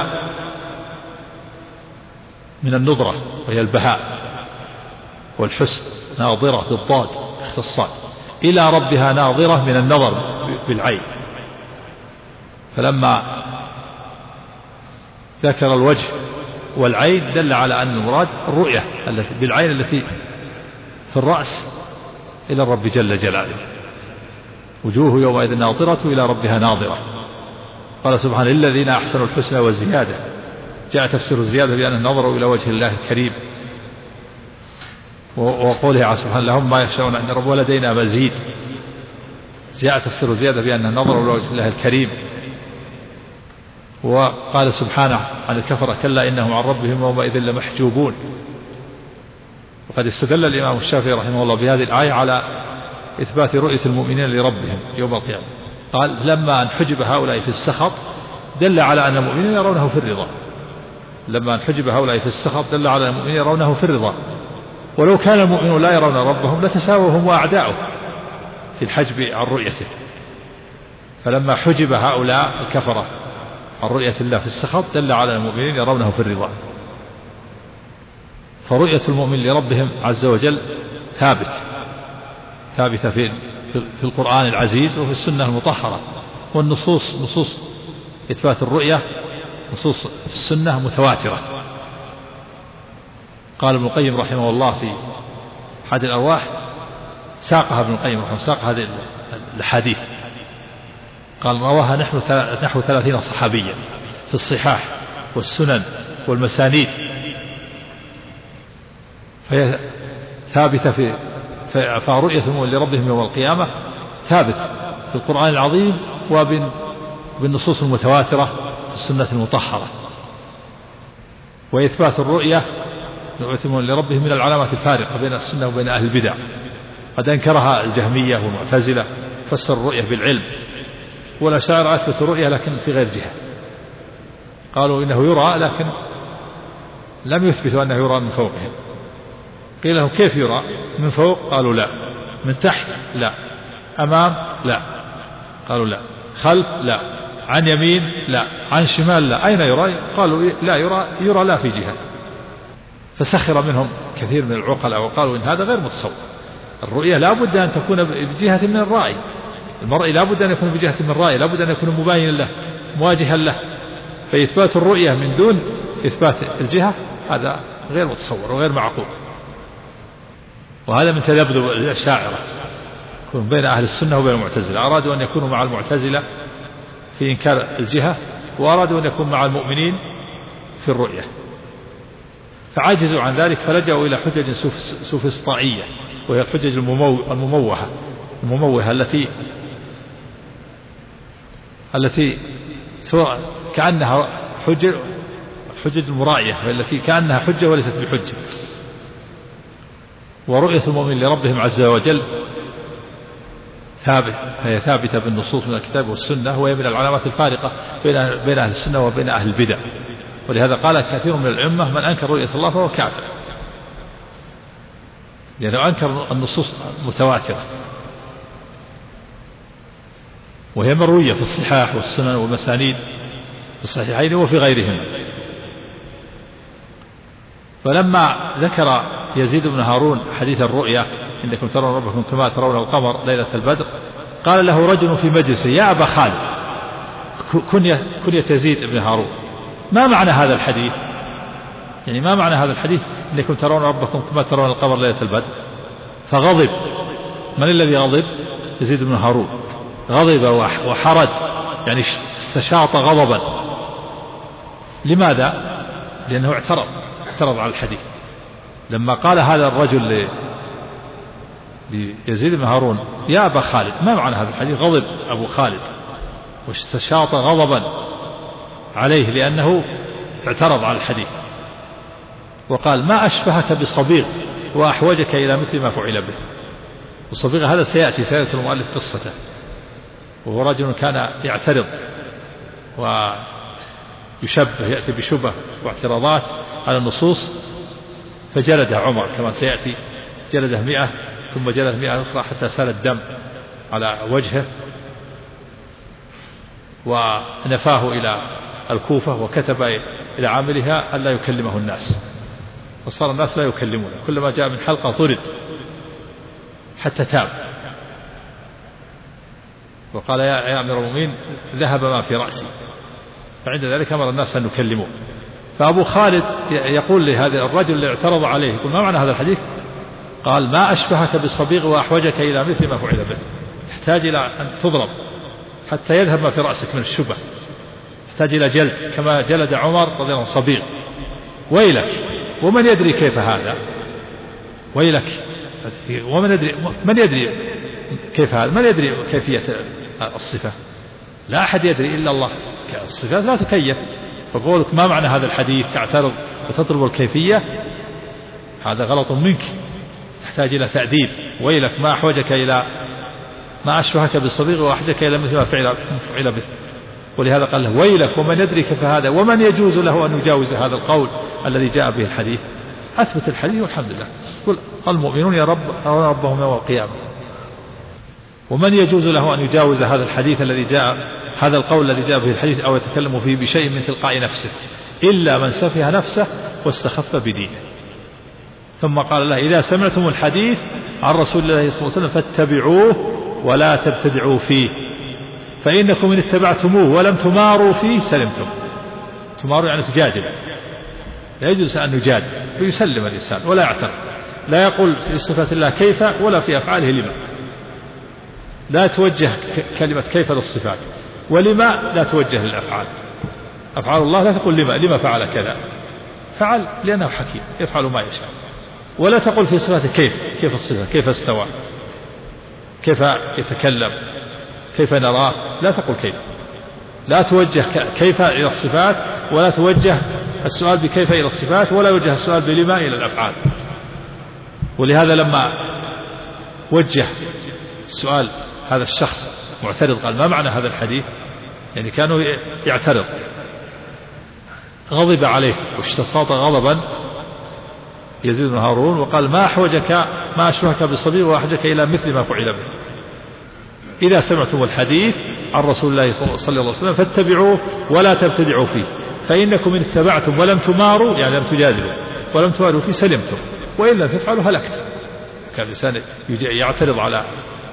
من النظرة وهي البهاء والحسن، ناظرة بالضاد اختصاص، إلى ربها ناظرة من النظر بالعين. فلما ذكر الوجه والعين دل على أن المراد الرؤية التي بالعين التي في الرأس إلى الرب جل جلاله. وجوه يومئذ ناظرة إلى ربها ناظرة. قال سبحانه: للذين أحسنوا الحسنى وزيادة. جاء تفسير الزيادة بأن النظر إلى وجه الله الكريم. وقوله سبحانه: لهم ما يشاءون عند ربهم ولدينا مزيد. جاء تفسير الزيادة بأن النظر إلى وجه الله الكريم. وقال سبحانه عن الكفرة: كلا إنهم عن ربهم يومئذ لمحجوبون. وقد استدل الإمام الشافعي رحمه الله بهذه الآية على إثبات رؤية المؤمنين لربهم يوم القيامة. قال: لما أن حجب هؤلاء في السخط دل على أن المؤمنين يرونه في الرضا. لما أن حجب هؤلاء في السخط دل على أن المؤمنين يرونه في الرضا. ولو كان المؤمنون لا يرون ربهم لتساوهم وأعداؤه في الحجب عن رؤيته. فلما حجب هؤلاء الكفرة عن رؤية الله في السخط دل على المؤمنين يرونه في الرضا. فرؤية المؤمن لربهم عز وجل ثابتة في القرآن العزيز وفي السنة المطهرة. والنصوص نصوص إثبات الرؤية نصوص في السنة متواترة. قال ابن القيم رحمه الله في حاد الأرواح، ساقها ابن القيم رحمه الله، ساق هذه الحديث. قال: رواها نحو 30 صحابيا في الصحاح والسنن والمسانيد، فهي ثابتة فرؤية المؤمن لربهم يوم القيامة ثابت في القرآن العظيم وبالنصوص المتواترة في السنة المطهرة. وإثبات رؤية المؤمن لربهم من العلامات الفارقة بين السنة وبين أهل البدع. قد أنكرها الجهمية والمعتزلة، فسر الرؤية بالعلم. والأشاعرة أثبتوا الرؤية لكن في غير جهة، قالوا إنه يرى لكن لم يثبتوا أنه يرى من فوقهم. قيل لهم: كيف يرى من فوق؟ قالوا: لا. من تحت؟ لا. أمام؟ لا. قالوا: لا. خلف؟ لا. عن يمين؟ لا. عن شمال؟ لا. أين يرى؟ قالوا: لا يرى لا في جهة. فسخر منهم كثير من العقلاء وقالوا إن هذا غير متصور. الرؤية لا بد أن تكون بجهة من الرأي، المرء لا بد أن يكون بجهة من الرأي، لا بد أن يكون مباينا له مواجها له. فإثبات الرؤية من دون إثبات الجهة هذا غير متصور وغير معقول. وهذا من تذبذب الأشاعرة، يكون بين أهل السنة وبين المعتزلة. أرادوا أن يكونوا مع المعتزلة في إنكار الجهة، وأرادوا أن يكونوا مع المؤمنين في الرؤية، فعجزوا عن ذلك فلجأوا إلى حجج سوفسطائية، وهي الحجج المموهة التي كأنها حجج المرائية، والتي كأنها حجة وليست بحجة. ورؤية المؤمن لربهم عز وجل هي ثابتة بالنصوص من الكتاب والسنة، وهي من العلامات الفارقة بين أهل السنة وبين أهل البدع. ولهذا قال كثير من الأئمة من أنكر رؤية الله فهو كافر، لأنه أنكر النصوص المتواترة، وهي مروية في الصحاح والسنن والمسانيد في الصحيحين وفي غيرهم. فلما ذكر يزيد بن هارون حديث الرؤيا إنكم ترون ربكم كما ترون القمر ليلة البدر، قال له رجل في مجلسه يا أبا خالد، كنية يزيد بن هارون، ما معنى هذا الحديث؟ يعني ما معنى هذا الحديث إنكم ترون ربكم كما ترون القمر ليلة البدر؟ فغضب. من الذي غضب؟ يزيد بن هارون غضب وحرد، يعني استشاط غضبا. لماذا؟ لأنه اعترض على الحديث. لما قال هذا الرجل ليزيد بن هارون يا أبا خالد، ما معنى هذا الحديث؟ غضب أبو خالد واستشاط غضبا عليه لأنه اعترض على الحديث، وقال ما أشبهك بصبيغ وأحوجك إلى مثل ما فعل به. وصبيغ هذا سيأتي المؤلف قصته، وهو رجل كان يعترض ويشبه، يأتي بشبه واعتراضات على النصوص، فجلده عمر كما سيأتي، جلده 100 ثم جلد 100 أخرى حتى سال الدم على وجهه، ونفاه إلى الكوفة وكتب إلى عاملها ألا يكلمه الناس، فصار الناس لا يكلمونه، كلما جاء من حلقة طرد حتى تاب، وقال يا أمير المؤمنين ذهب ما في رأسي، فعند ذلك أمر الناس أن نكلموه. فأبو خالد يقول لهذا الرجل اللي اعترض عليه، يقول ما معنى هذا الحديث؟ قال ما أشبهك بالصبيغ وأحوجك إلى مثل ما فعل به، تحتاج إلى أن تضرب حتى يذهب ما في رأسك من الشبه، تحتاج إلى جلد كما جلد عمر رضي الله عنه صبيغ. ويلك ومن يدري كيف هذا؟ ويلك من يدري كيف هذا؟ من يدري كيفية الصفة؟ لا أحد يدري إلا الله. الصفات لا تكيف، فقولك ما معنى هذا الحديث تعترض وتطلب الكيفية، هذا غلط منك، تحتاج إلى تعديل. ويلك ما أحوجك إلى ما أشبهك بالصبيغ وأحوجك إلى مثل ما فعل به. ولهذا قال له ويلك ومن يدري كيف هذا، ومن يجوز له أن يجاوز هذا القول الذي جاء به الحديث. أثبت الحديث والحمد لله. قل المؤمنون يرون ربهم يوم القيامة، ومن يجوز له أن يجاوز هذا الحديث الذي جاء، هذا القول الذي جاء به الحديث أو يتكلم فيه بشيء من تلقاء نفسه، إلا من سفه نفسه واستخف بدينه. ثم قال له إذا سمعتم الحديث عن رسول الله صلى الله عليه وسلم فاتبعوه ولا تبتدعوا فيه، فإنكم إن اتبعتموه ولم تماروا فيه سلمتم. تماروا يعني تجادل، لا يجوز أن نجادل، فيسلم الإنسان ولا يعترض، لا يقول في صفات الله كيف ولا في أفعاله لما. لا توجه كلمة كيف للصفات، ولما لا توجه للأفعال. أفعال الله لا تقول لما فعل كذا، فعل لأنه حكيم يفعل ما يشاء. ولا تقول في صفاته كيف الصفة، كيف استوى، كيف يتكلم، كيف نراه، لا تقول كيف. لا توجه كيف إلى الصفات، ولا توجه السؤال بكيف إلى الصفات، ولا يوجه السؤال بلما إلى الأفعال. ولهذا لما وجه السؤال هذا الشخص معترض قال ما معنى هذا الحديث، يعني كانوا يعترض، غضب عليه واشتصاط غضبا يزيد بن هارون وقال ما أشبهك بالصبيغ وأحوجك إلى مثل ما فعل به. إذا سمعتم الحديث عن رسول الله صلى الله عليه وسلم فاتبعوه ولا تبتدعوا فيه، فإنكم إن اتبعتم ولم تماروا يعني لم تجادلوا ولم تماروا فيه سلمتم، وإن لم تفعلوا هلكتم. كان الإنسان يعترض على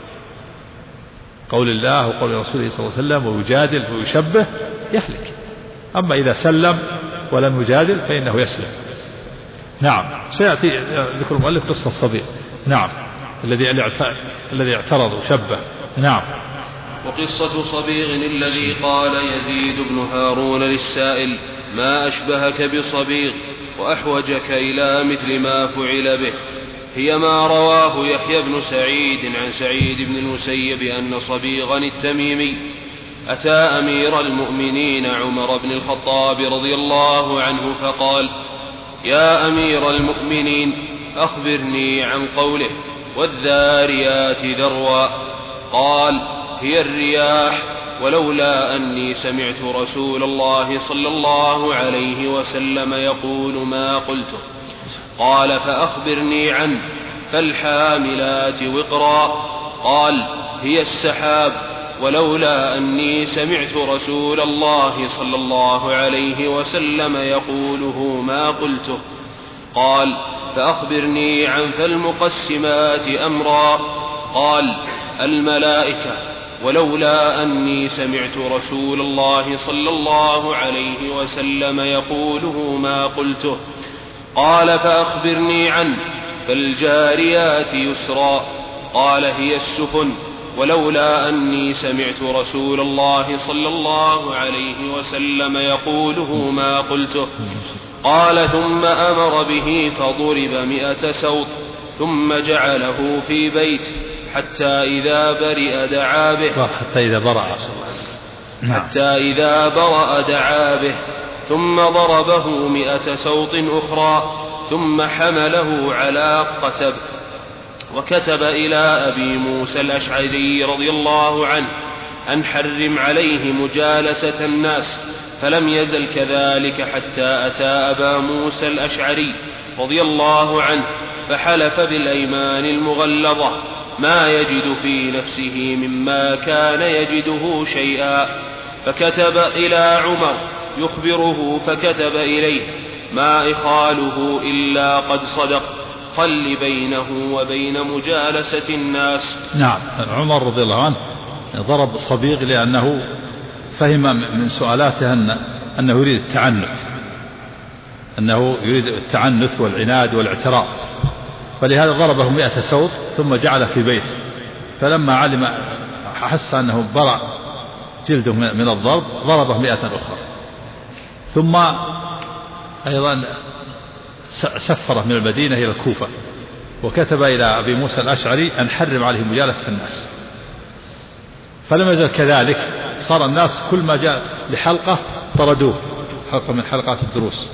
قول الله وقول رسوله صلى الله عليه وسلم ويجادل ويشبه يهلك. أما إذا سلم ولم يجادل فإنه يسلم. نعم. سيأتي ذكر المؤلف قصة الصبيغ. نعم الذي اعترض وشبه. نعم. وقصة صبيغ الذي قال يزيد بن هارون للسائل ما أشبهك بصبيغ وأحوجك إلى مثل ما فعل به هي ما رواه يحيى بن سعيد عن سعيد بن المسيب أن صبيغا التميمي أتى أمير المؤمنين عمر بن الخطاب رضي الله عنه فقال يا أمير المؤمنين أخبرني عن قوله والذاريات ذروا قال هي الرياح ولولا أني سمعت رسول الله صلى الله عليه وسلم يقول ما قلته قال فأخبرني عنه فالحاملات وقرا قال هي السحاب ولولا أني سمعت رسول الله صلى الله عليه وسلم يقوله ما قلته قال فأخبرني عن فالمقسمات أمرا قال الملائكة ولولا أني سمعت رسول الله صلى الله عليه وسلم يقوله ما قلته قال فأخبرني عنه فالجاريات يسرا قال هي السفن ولولا أني سمعت رسول الله صلى الله عليه وسلم يقوله ما قلته قال ثم أمر به فضرب 100 سوط ثم جعله في بيت حتى إذا برئ دعا به حتى إذا برأ دعا به ثم ضربه 100 سوط أخرى ثم حمله على قتب وكتب إلى أبي موسى الأشعري رضي الله عنه أن حرم عليه مجالسة الناس فلم يزل كذلك حتى أتى أبا موسى الأشعري رضي الله عنه فحلف بالأيمان المغلظة ما يجد في نفسه مما كان يجده شيئا فكتب إلى عمر يخبره فكتب إليه ما إخاله إلا قد صدق خل بينه وبين مجالسة الناس. نعم. عمر رضي الله عنه ضرب صبيغ لأنه فهم من سؤالاته أنه يريد التعنت والعناد والاعتراء فلهذا ضربه 100 سوط ثم جعله في بيته فلما علم أحس أنه برأ جلده من الضرب ضربه 100 أخرى ثم أيضا سفره من المدينة إلى الكوفة وكتب إلى أبي موسى الأشعري أن حرم عليه مجالسة الناس فلم يزل كذلك صار الناس كل ما جاء لحلقة طردوه حلقة من حلقات الدروس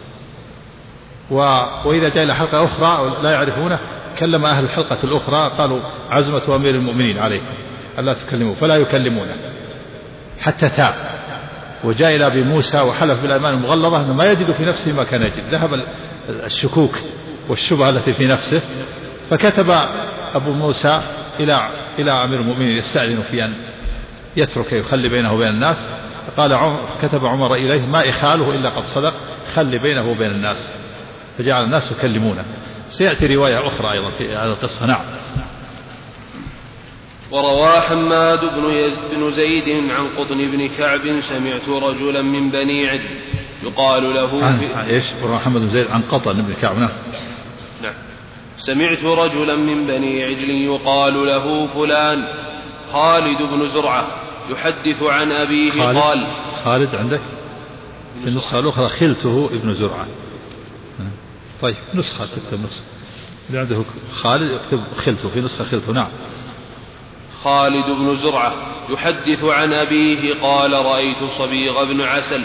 وإذا جاء إلى حلقة أخرى لا يعرفونه كلم أهل الحلقة الأخرى قالوا عزمة أمير المؤمنين عليكم ألا تكلموا فلا يكلمونه حتى تاب وجاء إلى أبي موسى وحلف بالأيمان المغلظة أنه ما يجد في نفسه ما كان يجد ذهب الشكوك والشبهة التي في نفسه فكتب أبو موسى إلى أمير المؤمنين يستأذن في أن يترك يخلي بينه وبين الناس قال كتب عمر إليه ما إخاله إلا قد صدق خلي بينه وبين الناس فجعل الناس يكلمونه. سيأتي رواية أخرى أيضا في هذه القصة. نعم. وروى حماد بن زيد عن قطن بن كعب سمعت رجلا من بني عدل يقال له إيش محمد بن زيد عن قطن بن كعب. نعم. سمعت رجلا من بني عجل يقال له فلان خالد بن زرعة يحدث عن أبيه قال خالد عندك في النسخة الأخرى خلته ابن زرعة. طيب نسخة تكتب نسخة اللي عنده خالد يكتب خلته في نسخة خلته. نعم. خالد بن زرعة يحدث عن أبيه قال رأيت صبيغ بن عسل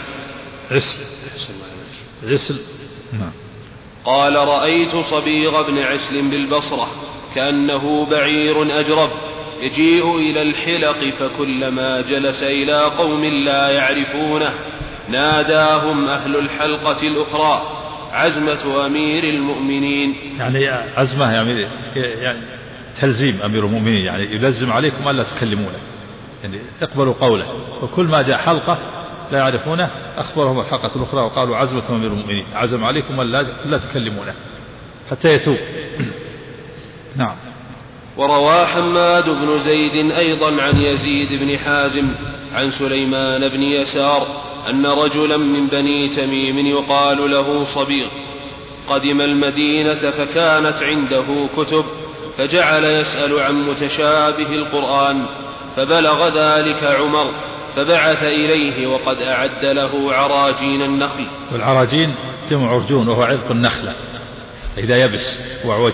نعم. قال رأيت صبيغ بن عسل بالبصرة كأنه بعير أجرب يجيء إلى الحلق فكلما جلس إلى قوم لا يعرفونه ناداهم أهل الحلقة الأخرى عزمة أمير المؤمنين. يعني عزمة يعني تلزيم أمير المؤمنين يعني يلزم عليكم ألا تكلمونه يعني اقبلوا قوله وكل ما جاء حلقة لا يعرفونه أخبرهم الحلقة الأخرى وقالوا عزمة أمير المؤمنين عزم عليكم ألا تكلمونه حتى يتوب. نعم. وروى حماد بن زيد أيضا عن يزيد بن حازم عن سليمان بن يسار أن رجلا من بني تميم يقال له صبيغ قدم المدينة فكانت عنده كتب فجعل يسأل عن متشابه القرآن، فبلغ ذلك عمر فبعث إليه وقد أعد له عراجين النخل. والعراجين جمع عرجون وهو عذق النخلة إذا يبس وعوج.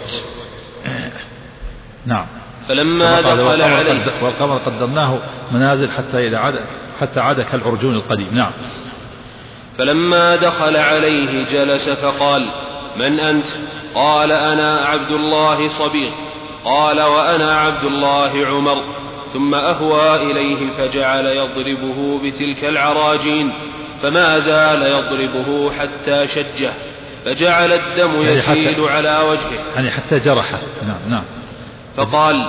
نعم. فلما دخل عليه والقمر قدرناه منازل حتى عاد كالعرجون القديم. نعم. فلما دخل عليه جلس فقال: من أنت؟ قال: أنا عبد الله صبيغ. قال: وأنا عبد الله عمر. ثم أهوى إليه فجعل يضربه بتلك العراجين، فما زال يضربه حتى شجه، فجعل الدم يسيل على وجهه، يعني حتى جرحه. نعم. فقال: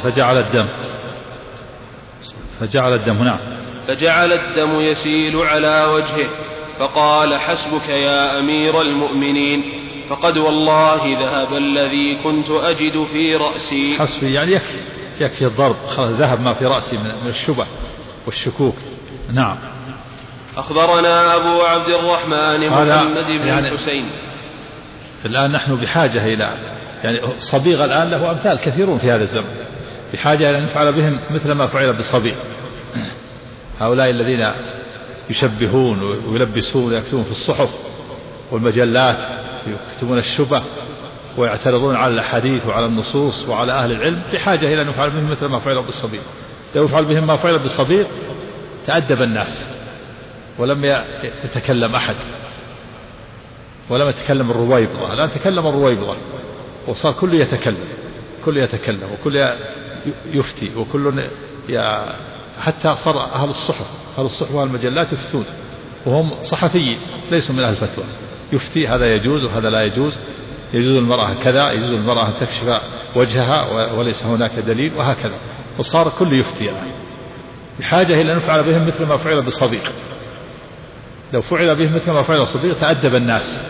فجعل الدم نعم. فجعل الدم يسيل على وجهه، فقال: حسبك يا أمير المؤمنين، فقد والله ذهب الذي كنت أجد في رأسي. حسبي يعني يكفي الضرب، ذهب ما في رأسي من الشبه والشكوك. نعم. أخبرنا أبو عبد الرحمن محمد بن الحسين. الآن نحن بحاجة إلى صبيغ الآن له أمثال كثيرون في هذا الزمن، بحاجة إلى أن نفعل بهم مثل ما فعل بصبيغ. هؤلاء الذين يشبهون ويلبسون ويكتبون في الصحف والمجلات، يكتبون الشبه ويعترضون على الحديث وعلى النصوص وعلى أهل العلم، بحاجة إلى أن نفعل بهم مثل ما فعل بالصبيغ. لو يفعل بهم ما فعل بالصبيغ تأدب الناس ولم يتكلم أحد، ولم يتكلم الرويبضة. الآن تكلم الرويبضة وصار كل يتكلم وكل يفتي وكل حتى صار أهل الصحف والمجلات يفتون وهم صحفيين ليسوا من أهل الفتوى، يفتي هذا يجوز وهذا لا يجوز، يجوز المرأة كذا، يجوز المرأة أن تكشف وجهها وليس هناك دليل، وهكذا. وصار كل يفتي يعني. بحاجة إلى أن نفعل بهم مثل ما فعل بالصبيغ. لو فعل بهم مثل ما فعل بالصبيغ تأدب الناس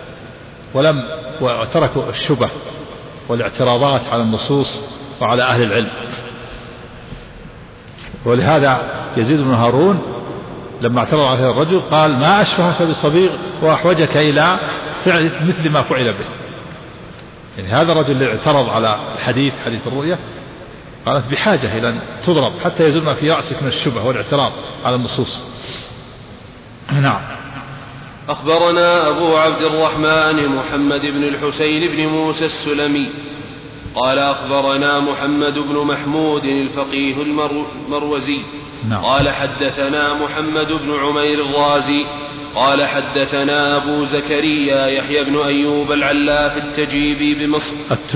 وتركوا الشبه والاعتراضات على النصوص وعلى أهل العلم. ولهذا يزيد بن هارون لما اعترض عليه الرجل قال: ما أشبهك بصبيغ وأحوجك إلى فعل مثل ما فعل به. يعني هذا الرجل اللي اعترض على حديث الرؤية قالت بحاجة إلى أن تضرب حتى يزول ما في رأسك من الشبه والاعتراض على النصوص. نعم. أخبرنا أبو عبد الرحمن محمد بن الحسين بن موسى السلمي قال: أخبرنا محمد بن محمود الفقيه المروزي قال: حدثنا محمد بن عمير الرازي قال: حدثنا أبو زكريا يحيى بن أيوب العلاف التجيبي بمصر.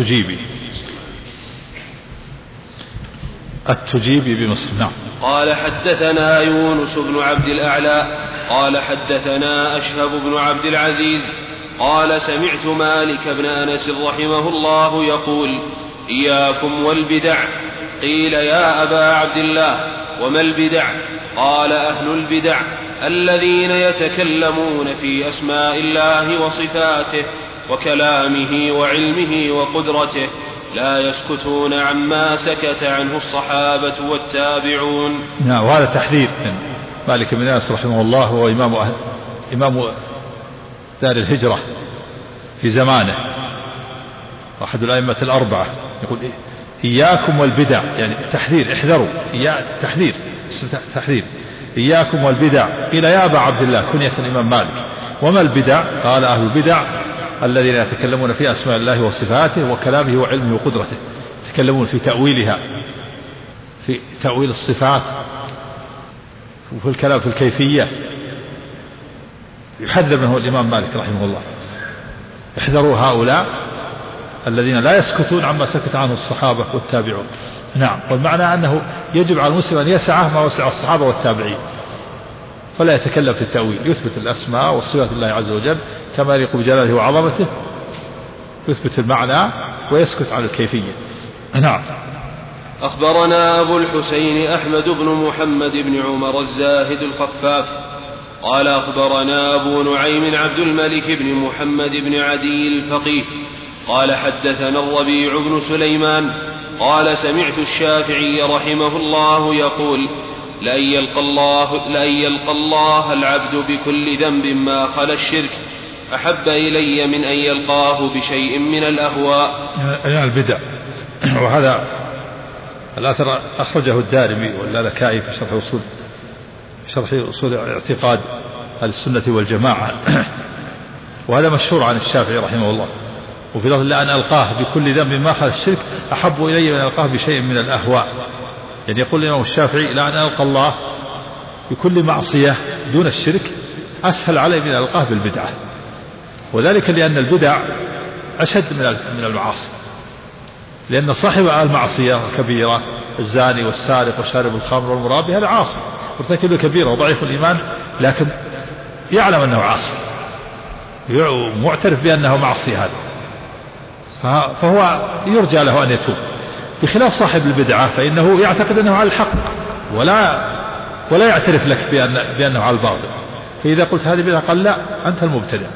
التجيبي بمصر. نعم. قال: حدثنا يونس بن عبد الأعلى قال: حدثنا أشهب بن عبد العزيز قال: سمعت مالك بن أنس رحمه الله يقول: إياكم والبدع. قيل: يا أبا عبد الله وما البدع؟ قال: أهل البدع الذين يتكلمون في أسماء الله وصفاته وكلامه وعلمه وقدرته، لا يسكتون عما سكت عنه الصحابة والتابعون. نعم. وهذا تحذير من مالك بن أنس رحمه الله، وهو إمام دار الهجرة في زمانه وأحد الأئمة الأربعة. يقول: إياكم والبدع، يعني تحذير، احذروا، تحذير، إياكم والبدع. قيل: يا أبا عبد الله، كنية الإمام مالك، وما البدع؟ قال: أهل البدع الذين يتكلمون في أسماء الله وصفاته وكلامه وعلمه وقدرته، يتكلمون في تأويلها، في تأويل الصفات وفي الكلام في الكيفية. يحذر منه الإمام مالك رحمه الله. احذروا هؤلاء الذين لا يسكتون عما سكت عنه الصحابة والتابعون. نعم. والمعنى أنه يجب على المسلم أن يسعه ما وسع الصحابة والتابعين، فلا يتكلم في التأويل، يثبت الأسماء والصفات لله عز وجل كما يليق بجلاله وعظمته، يثبت المعنى ويسكت عن الكيفية. نعم. أخبرنا أبو الحسين أحمد بن محمد بن عمر الزاهد الخفاف قال: أخبرنا أبو نعيم عبد الملك بن محمد بن عدي الفقيه قال: حدثنا الربيع بن سليمان قال: سمعت الشافعي رحمه الله يقول: لأن يلقى الله العبد بكل ذنب ما خلا الشرك أحب إلي من أن يلقاه بشيء من الأهواء. يعني البدع. وهذا الأثر أخرجه الدارمي واللالكائي في شرح أصول اعتقاد أهل السنة والجماعة. وهذا مشهور عن الشافعي رحمه الله. وفي لفظ لأن ألقاه بكل ذنب ما خلا الشرك أحب إلي من ألقاه بشيء من الأهواء. يعني يقول الإمام الشافعي لأن ألقى الله بكل معصية دون الشرك أسهل علي من ألقاه بالبدعة. وذلك لأن البدع أشد من المعاصي، لأن صاحب المعصية الكبيرة الزاني والسارق وشارب الخمر والمرابي هذا عاصي مرتكب الكبيرة وضعيف الإيمان، لكن يعلم أنه عاصي ومعترف بأنه معصي هذا، فهو يرجى له أن يتوب. بخلاف صاحب البدعة فإنه يعتقد أنه على الحق ولا يعترف لك بأنه على الباطل، فإذا قلت هذه بدعة قال لا أنت المبتدع،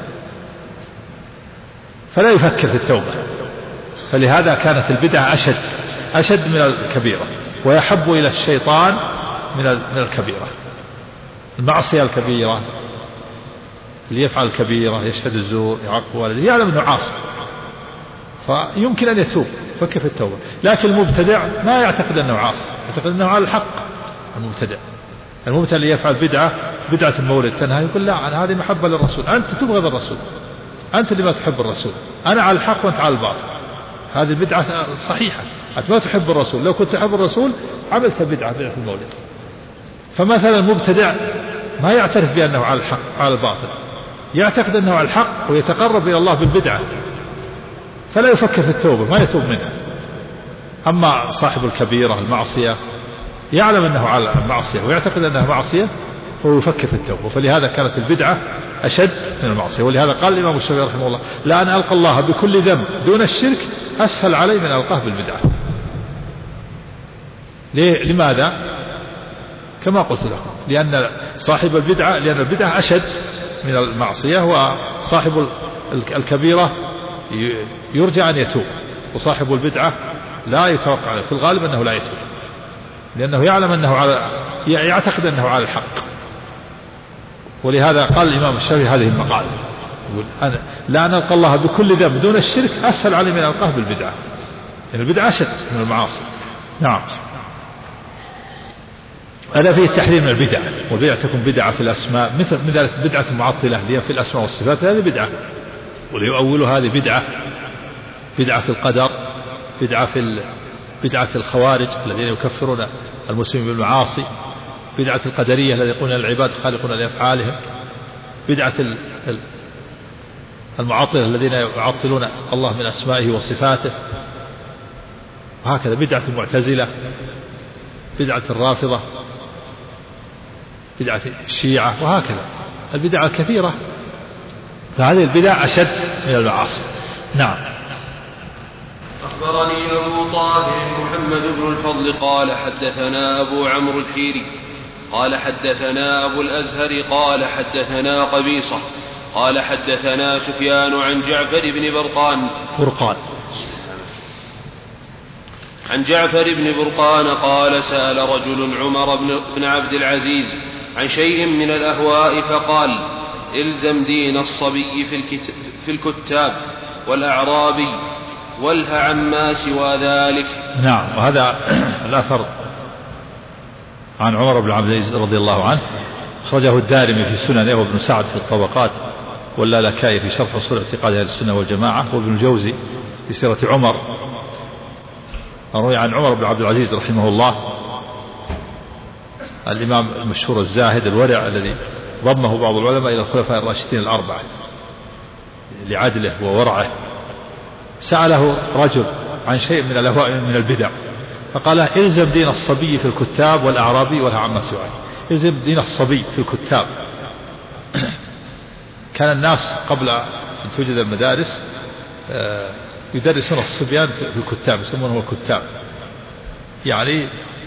فلا يفكر في التوبة. فلهذا كانت البدعة أشد من الكبيرة، ويحب إلى الشيطان من الكبيرة. المعصية الكبيرة اللي يفعل الكبيرة يشهد الزور يعق والده يعلم أنه عاصي فيمكن أن يتوب فكر في التوبة، لكن المبتدع ما يعتقد أنه عاصي، يعتقد أنه على الحق. المبتدع اللي يفعل بدعة المولد تنهى يقول لا عن هذه محبة للرسول، أنت تبغض الرسول، أنت اللي ما تحب الرسول، أنا على الحق وأنت على الباطل. هذه البدعة صحيحة، أنت ما تحب الرسول، لو كنت تحب الرسول عملت بدعة المولد. فمثلا المبتدع ما يعترف بأنه على الحق على الباطل، يعتقد أنه على الحق ويتقرب إلى الله بالبدعة، فلا يفكر في التوبة ما يتوب منها. أما صاحب الكبيرة المعصية يعلم أنه على المعصية ويعتقد أنها معصية هو يفكر في التوبة، فلهذا كانت البدعة أشد من المعصية. ولهذا قال الإمام الشافعي رحمه الله لأن ألقى الله بكل ذنب دون الشرك أسهل علي من ألقاه بالبدعة. لماذا؟ كما قلت لكم، لأن صاحب البدعة لأن البدعة أشد من المعصية، وصاحب الكبيرة يرجى أن يتوب، وصاحب البدعة لا يتوقع في الغالب أنه لا يتوب، لأنه يعلم أنه يعتقد أنه على الحق. ولهذا قال الإمام الشافعي هذه المقالة يقول لا نلقى الله بكل ذنب دون الشرك أسهل علي من ألقاه بالبدعة، يعني البدعة أشد من المعاصي. نعم. هذا فيه التحريم من البدع، والبدع تكون بدعة في الأسماء مثل من ذلك بدعة المعطلة اللي هي في الأسماء والصفات، هذه بدعة، وليؤول هذه بدعة في القدر، بدعة الخوارج الذين يكفرون المسلمين بالمعاصي، بدعة القدرية الذين يقولون العباد خالقون لأفعالهم، بدعة المعطلة الذين يعطلون الله من أسمائه وصفاته، وهكذا بدعة المعتزلة، بدعة الرافضة، بدعة الشيعة، وهكذا البدع الكثيرة. فهذه البدع أشد من المعاصي. نعم. أخبرني أبو طاهر محمد بن الفضل قال حدثنا أبو عمرو الحيري قال حدثنا أبو الأزهر قال حدثنا قبيصة قال حدثنا سفيان عن جعفر بن برقان عن جعفر بن برقان قال سأل رجل عمر بن عبد العزيز عن شيء من الأهواء فقال الزم دين الصبي في الكتاب والأعرابي والها عما سوى ذلك. نعم. وهذا الأثر عن عمر بن عبد العزيز رضي الله عنه أخرجه الدارمي في سننه وابن سعد في الطبقات واللالكائي في شرح أصول اعتقاد أهل السنة والجماعة وابن الجوزي في سيرة عمر. روي عن عمر بن عبد العزيز رحمه الله الإمام المشهور الزاهد الورع الذي ضمه بعض العلماء إلى الخلفاء الراشدين الأربعة لعدله وورعه. سأله رجل عن شيء من الأهواء من البدع فقال الزم دين الصبي في الكتاب والأعرابي والها عما سواه. الزم دين الصبي في الكتاب. كان الناس قبل أن توجد المدارس يدرسون الصبيان في الكتاب، يسمونه الكتاب، يعني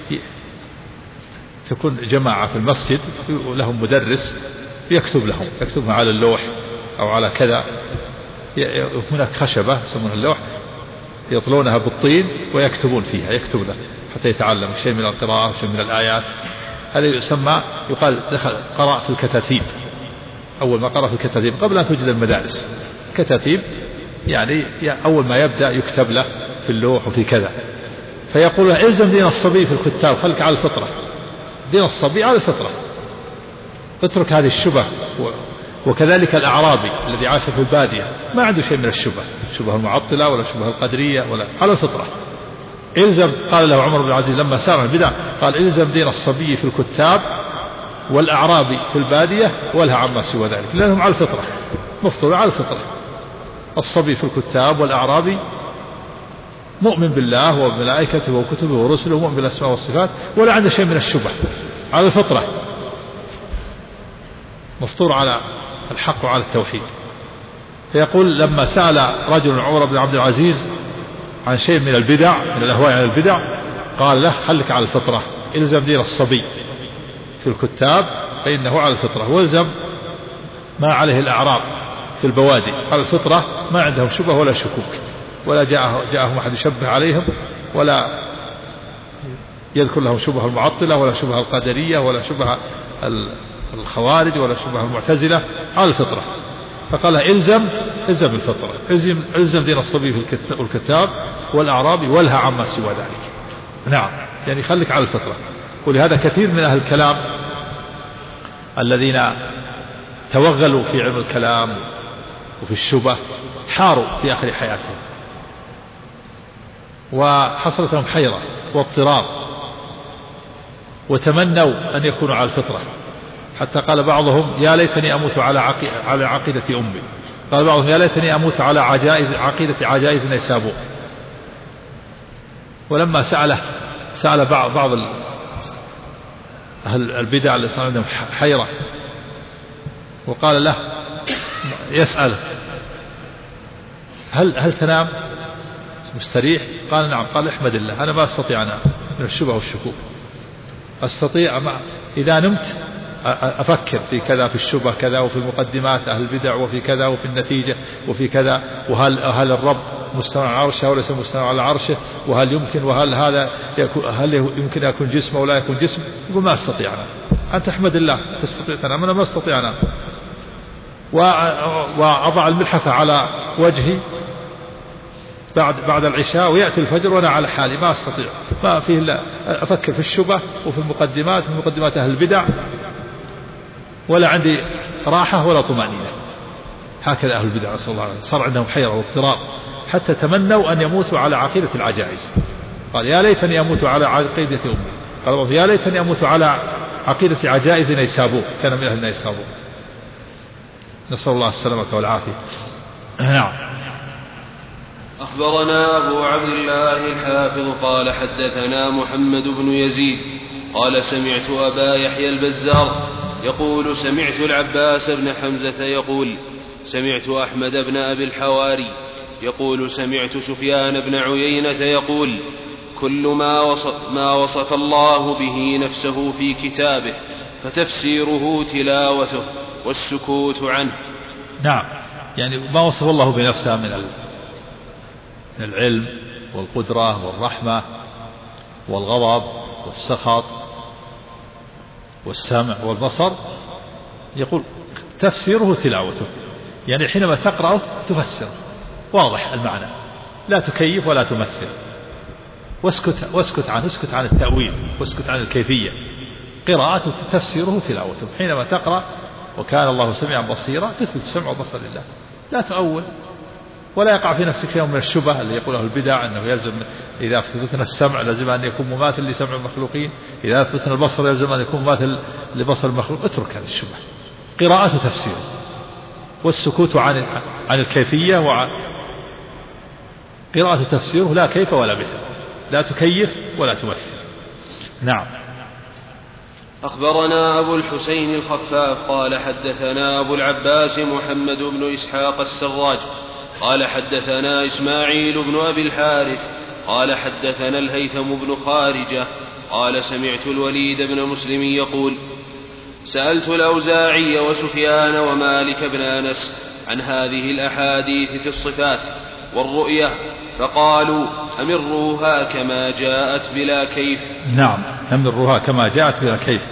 تكون جماعة في المسجد ولهم مدرس يكتب لهم، يكتبها على اللوح أو على كذا، هناك خشبة يسمونها اللوح يطلونها بالطين ويكتبون فيها، يكتب له حتى يتعلم شيء من القراءة وشيء من الآيات. هذا يسمى يقال دخل قرأ في الكتاتيب. أول ما قرأ في الكتاتيب قبل أن توجد المدارس كتاتيب، يعني أول ما يبدأ يكتب له في اللوح وفي كذا، فيقول له الزم دين الصبي في الكتاب، خلك على الفطرة، دين الصبي على الفطرة، اترك هذه الشبه. وكذلك الأعرابي الذي عاش في البادية ما عنده شيء من الشبه المعطلة ولا شبه القدرية ولا، على الفطرة. الزم، قال له عمر بن العزيز لما سار عن البدع قال الزم دين الصبي في الكتاب والأعرابي في البادية والها عما سوى ذلك، لأنهم على الفطرة، مفطور على الفطرة. الصبي في الكتاب والأعرابي مؤمن بالله وملائكته وكتبه ورسله ومؤمن بالأسماء والصفات ولا عنده شيء من الشبه، على الفطرة، مفطور على الحق وعلى التوحيد. فيقول لما سأل رجل عمر بن عبد العزيز عن شيء من البدع، من الأهواء عن البدع، قال له خلك على الفطرة، الزم دين الصبي في الكتاب فإنه على الفطرة، والزم ما عليه الأعراب في البوادي على الفطرة، ما عندهم شبه ولا شكوك، ولا جاءهم أحد يشبه عليهم ولا يذكر لهم شبه المعطلة ولا شبه القدرية ولا شبه الخوارج ولا شبه المعتزلة، على الفطرة. فقال الزم الفطرة، الزم دين الصبي في الكتاب والأعرابي والها عما سوى ذلك. نعم، يعني خليك على الفطرة. ولهذا كثير من أهل الكلام الذين توغلوا في علم الكلام وفي الشبه حاروا في آخر حياتهم، وحصلت لهم حيرة واضطراب، وتمنوا أن يكونوا على الفطرة، حتى قال بعضهم يا ليتني أموت على عقيدة أمي، قال بعضهم يا ليتني أموت على عقيدة عجائز نيسابور. ولما سأل بعض أهل البدع اللي صار عندهم حيرة، وقال له يسأل هل تنام مستريح؟ قال نعم. قال احمد الله، أنا ما أستطيع أنام من الشبه والشكوك، أستطيع إذا نمت أفكر في كذا، في الشبه كذا، وفي مقدمات أهل البدع، وفي كذا، وفي النتيجة، وفي كذا، وهل الرب مستوى على عرشه وليس مستوى على عرشه، وهل يمكن، وهل هذا هل يمكن يكون جسم ولا يكون جسم؟ يقول ما أستطيع أنا. أنت احمد الله تستطيع تنام، أنا ما أستطيع أنام. وأضع الملحفة على وجهي بعد العشاء ويأتي الفجر وأنا على حالي، ما أستطيع، ما فيه إلا أفكر في الشبه وفي المقدمات، في مقدمات أهل البدع، ولا عندي راحة ولا طمأنينة. هكذا أهل البدع صلى الله عليه وسلم، صار عندهم حيرة واضطراب حتى تمنوا أن يموتوا على عقيدة العجائز. قال يا ليتني أموت على عقيدة أمي، قال يا ليتني أموت على عقيدة عجائز نيسابور، كان من أهل نيسابور. نسأل الله السلامة والعافية. نعم. أخبرنا أبو عبد الله الحافظ قال حدثنا محمد بن يزيد قال سمعت أبا يحيى البزار يقول سمعت العباس بن حمزة يقول سمعت أحمد بن أبي الحواري يقول سمعت سفيان بن عيينة يقول كل ما وصف الله به نفسه في كتابه فتفسيره تلاوته والسكوت عنه. نعم، يعني ما وصف الله بنفسه من العلم والقدرة والرحمة والغضب والسخط والسمع والبصر، يقول تفسيره تلاوته، يعني حينما تقرأه تفسر واضح المعنى، لا تكيف ولا تمثل، واسكت عن التأويل، واسكت عن الكيفية. قراءته تفسيره تلاوته، حينما تقرأ وكان الله سميعا بصيرا تثبت السمع والبصر لله، لا تؤول، ولا يقع في نفسك يوم من الشبه اللي يقوله البدع أنه يلزم إذا أثبتنا السمع لازم أن يكون مماثل لسمع المخلوقين، إذا أثبتنا البصر يلزم أن يكون مماثل لبصر المخلوق. اترك هذه الشبه، قراءة تفسير، والسكوت عن الكيفية، قراءة تفسيره لا كيف ولا مثل، لا تكيف ولا تمثل. نعم. أخبرنا أبو الحسين الخفاف قال حدثنا أبو العباس محمد بن إسحاق السراج قال حدثنا إسماعيل بن أبي الحارث قال حدثنا الهيثم بن خارجة قال سمعت الوليد بن مسلم يقول سألت الأوزاعي وسفيان ومالك بن أنس عن هذه الأحاديث في الصفات والرؤية فقالوا أمروها كما جاءت بلا كيف. نعم، أمروها كما جاءت بلا كيف،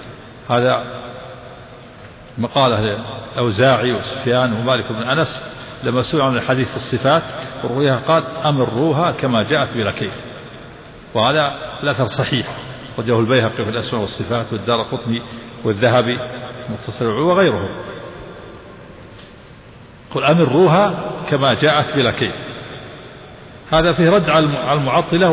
هذا مقالة الأوزاعي وسفيان ومالك بن أنس لما سئل عن الحديث في الصفات والرؤيا قال أمروها كما جاءت بلا كيف. وهذا الأثر صحيح، وجه البيهقي في الأسماء والصفات والدارقطني والذهبي مختصر العلو وغيرهم. قل أمروها كما جاءت بلا كيف. هذا فيه رد على المعطلة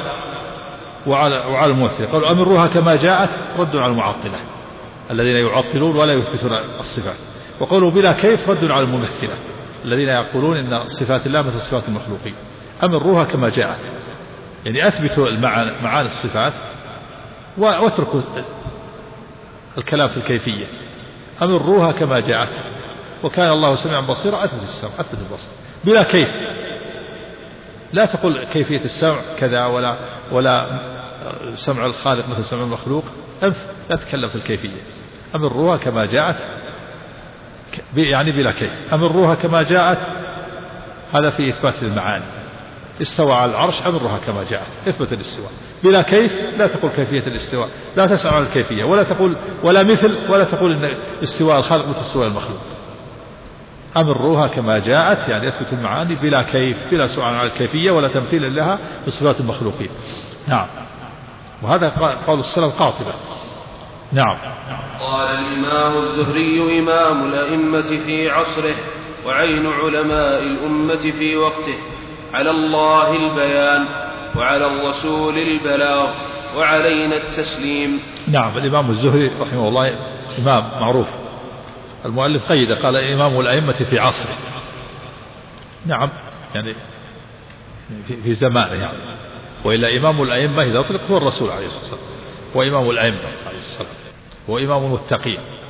وعلى الممثلة. قالوا أمروها كما جاءت رد على المعطلة الذين يعطلون ولا يثبتون الصفات، وقولوا بلا كيف رد على الممثلة الذين يقولون إن صفات الله مثل صفات المخلوقين. أمروها كما جاءت، يعني أثبتوا معاني الصفات واتركوا الكلام في الكيفية. أمروها كما جاءت، وكان الله سميعا بصيرا، أثبت السمع أثبت البصر بلا كيف. لا تقول كيفية السمع كذا ولا سمع الخالق مثل سمع المخلوق، لا تتكلم في الكيفية. أمروها كما جاءت يعني بلا كيف. أمروها كما جاءت هذا في إثبات المعاني. استوى على العرش أمرها كما جاءت، اثبت الاستواء. بلا كيف لا تقول كيفية الاستواء، لا تسأل عن الكيفية ولا تقول ولا مثل، ولا تقول إن استواء الخالق مثل استواء المخلوق. أمروها كما جاءت يعني اثبت المعاني بلا كيف، بلا سؤال عن الكيفية ولا تمثيل لها بصفات المخلوقين. نعم، وهذا قول السلف قاطبة. نعم. قال الإمام الزهري إمام الأئمة في عصره وعين علماء الأمة في وقته: على الله البيان وعلى الرسول البلاغ وعلينا التسليم. نعم، الإمام الزهري رحمه الله إمام معروف. المؤلف قيد قال إمام الأئمة في عصره. نعم، يعني في زمانه يعني. وإلا إمام الأئمة إذا أطلق هو الرسول عليه الصلاة والسلام، وإمام الأئمة عليه الصلاة والسلام، وإمام المتقين.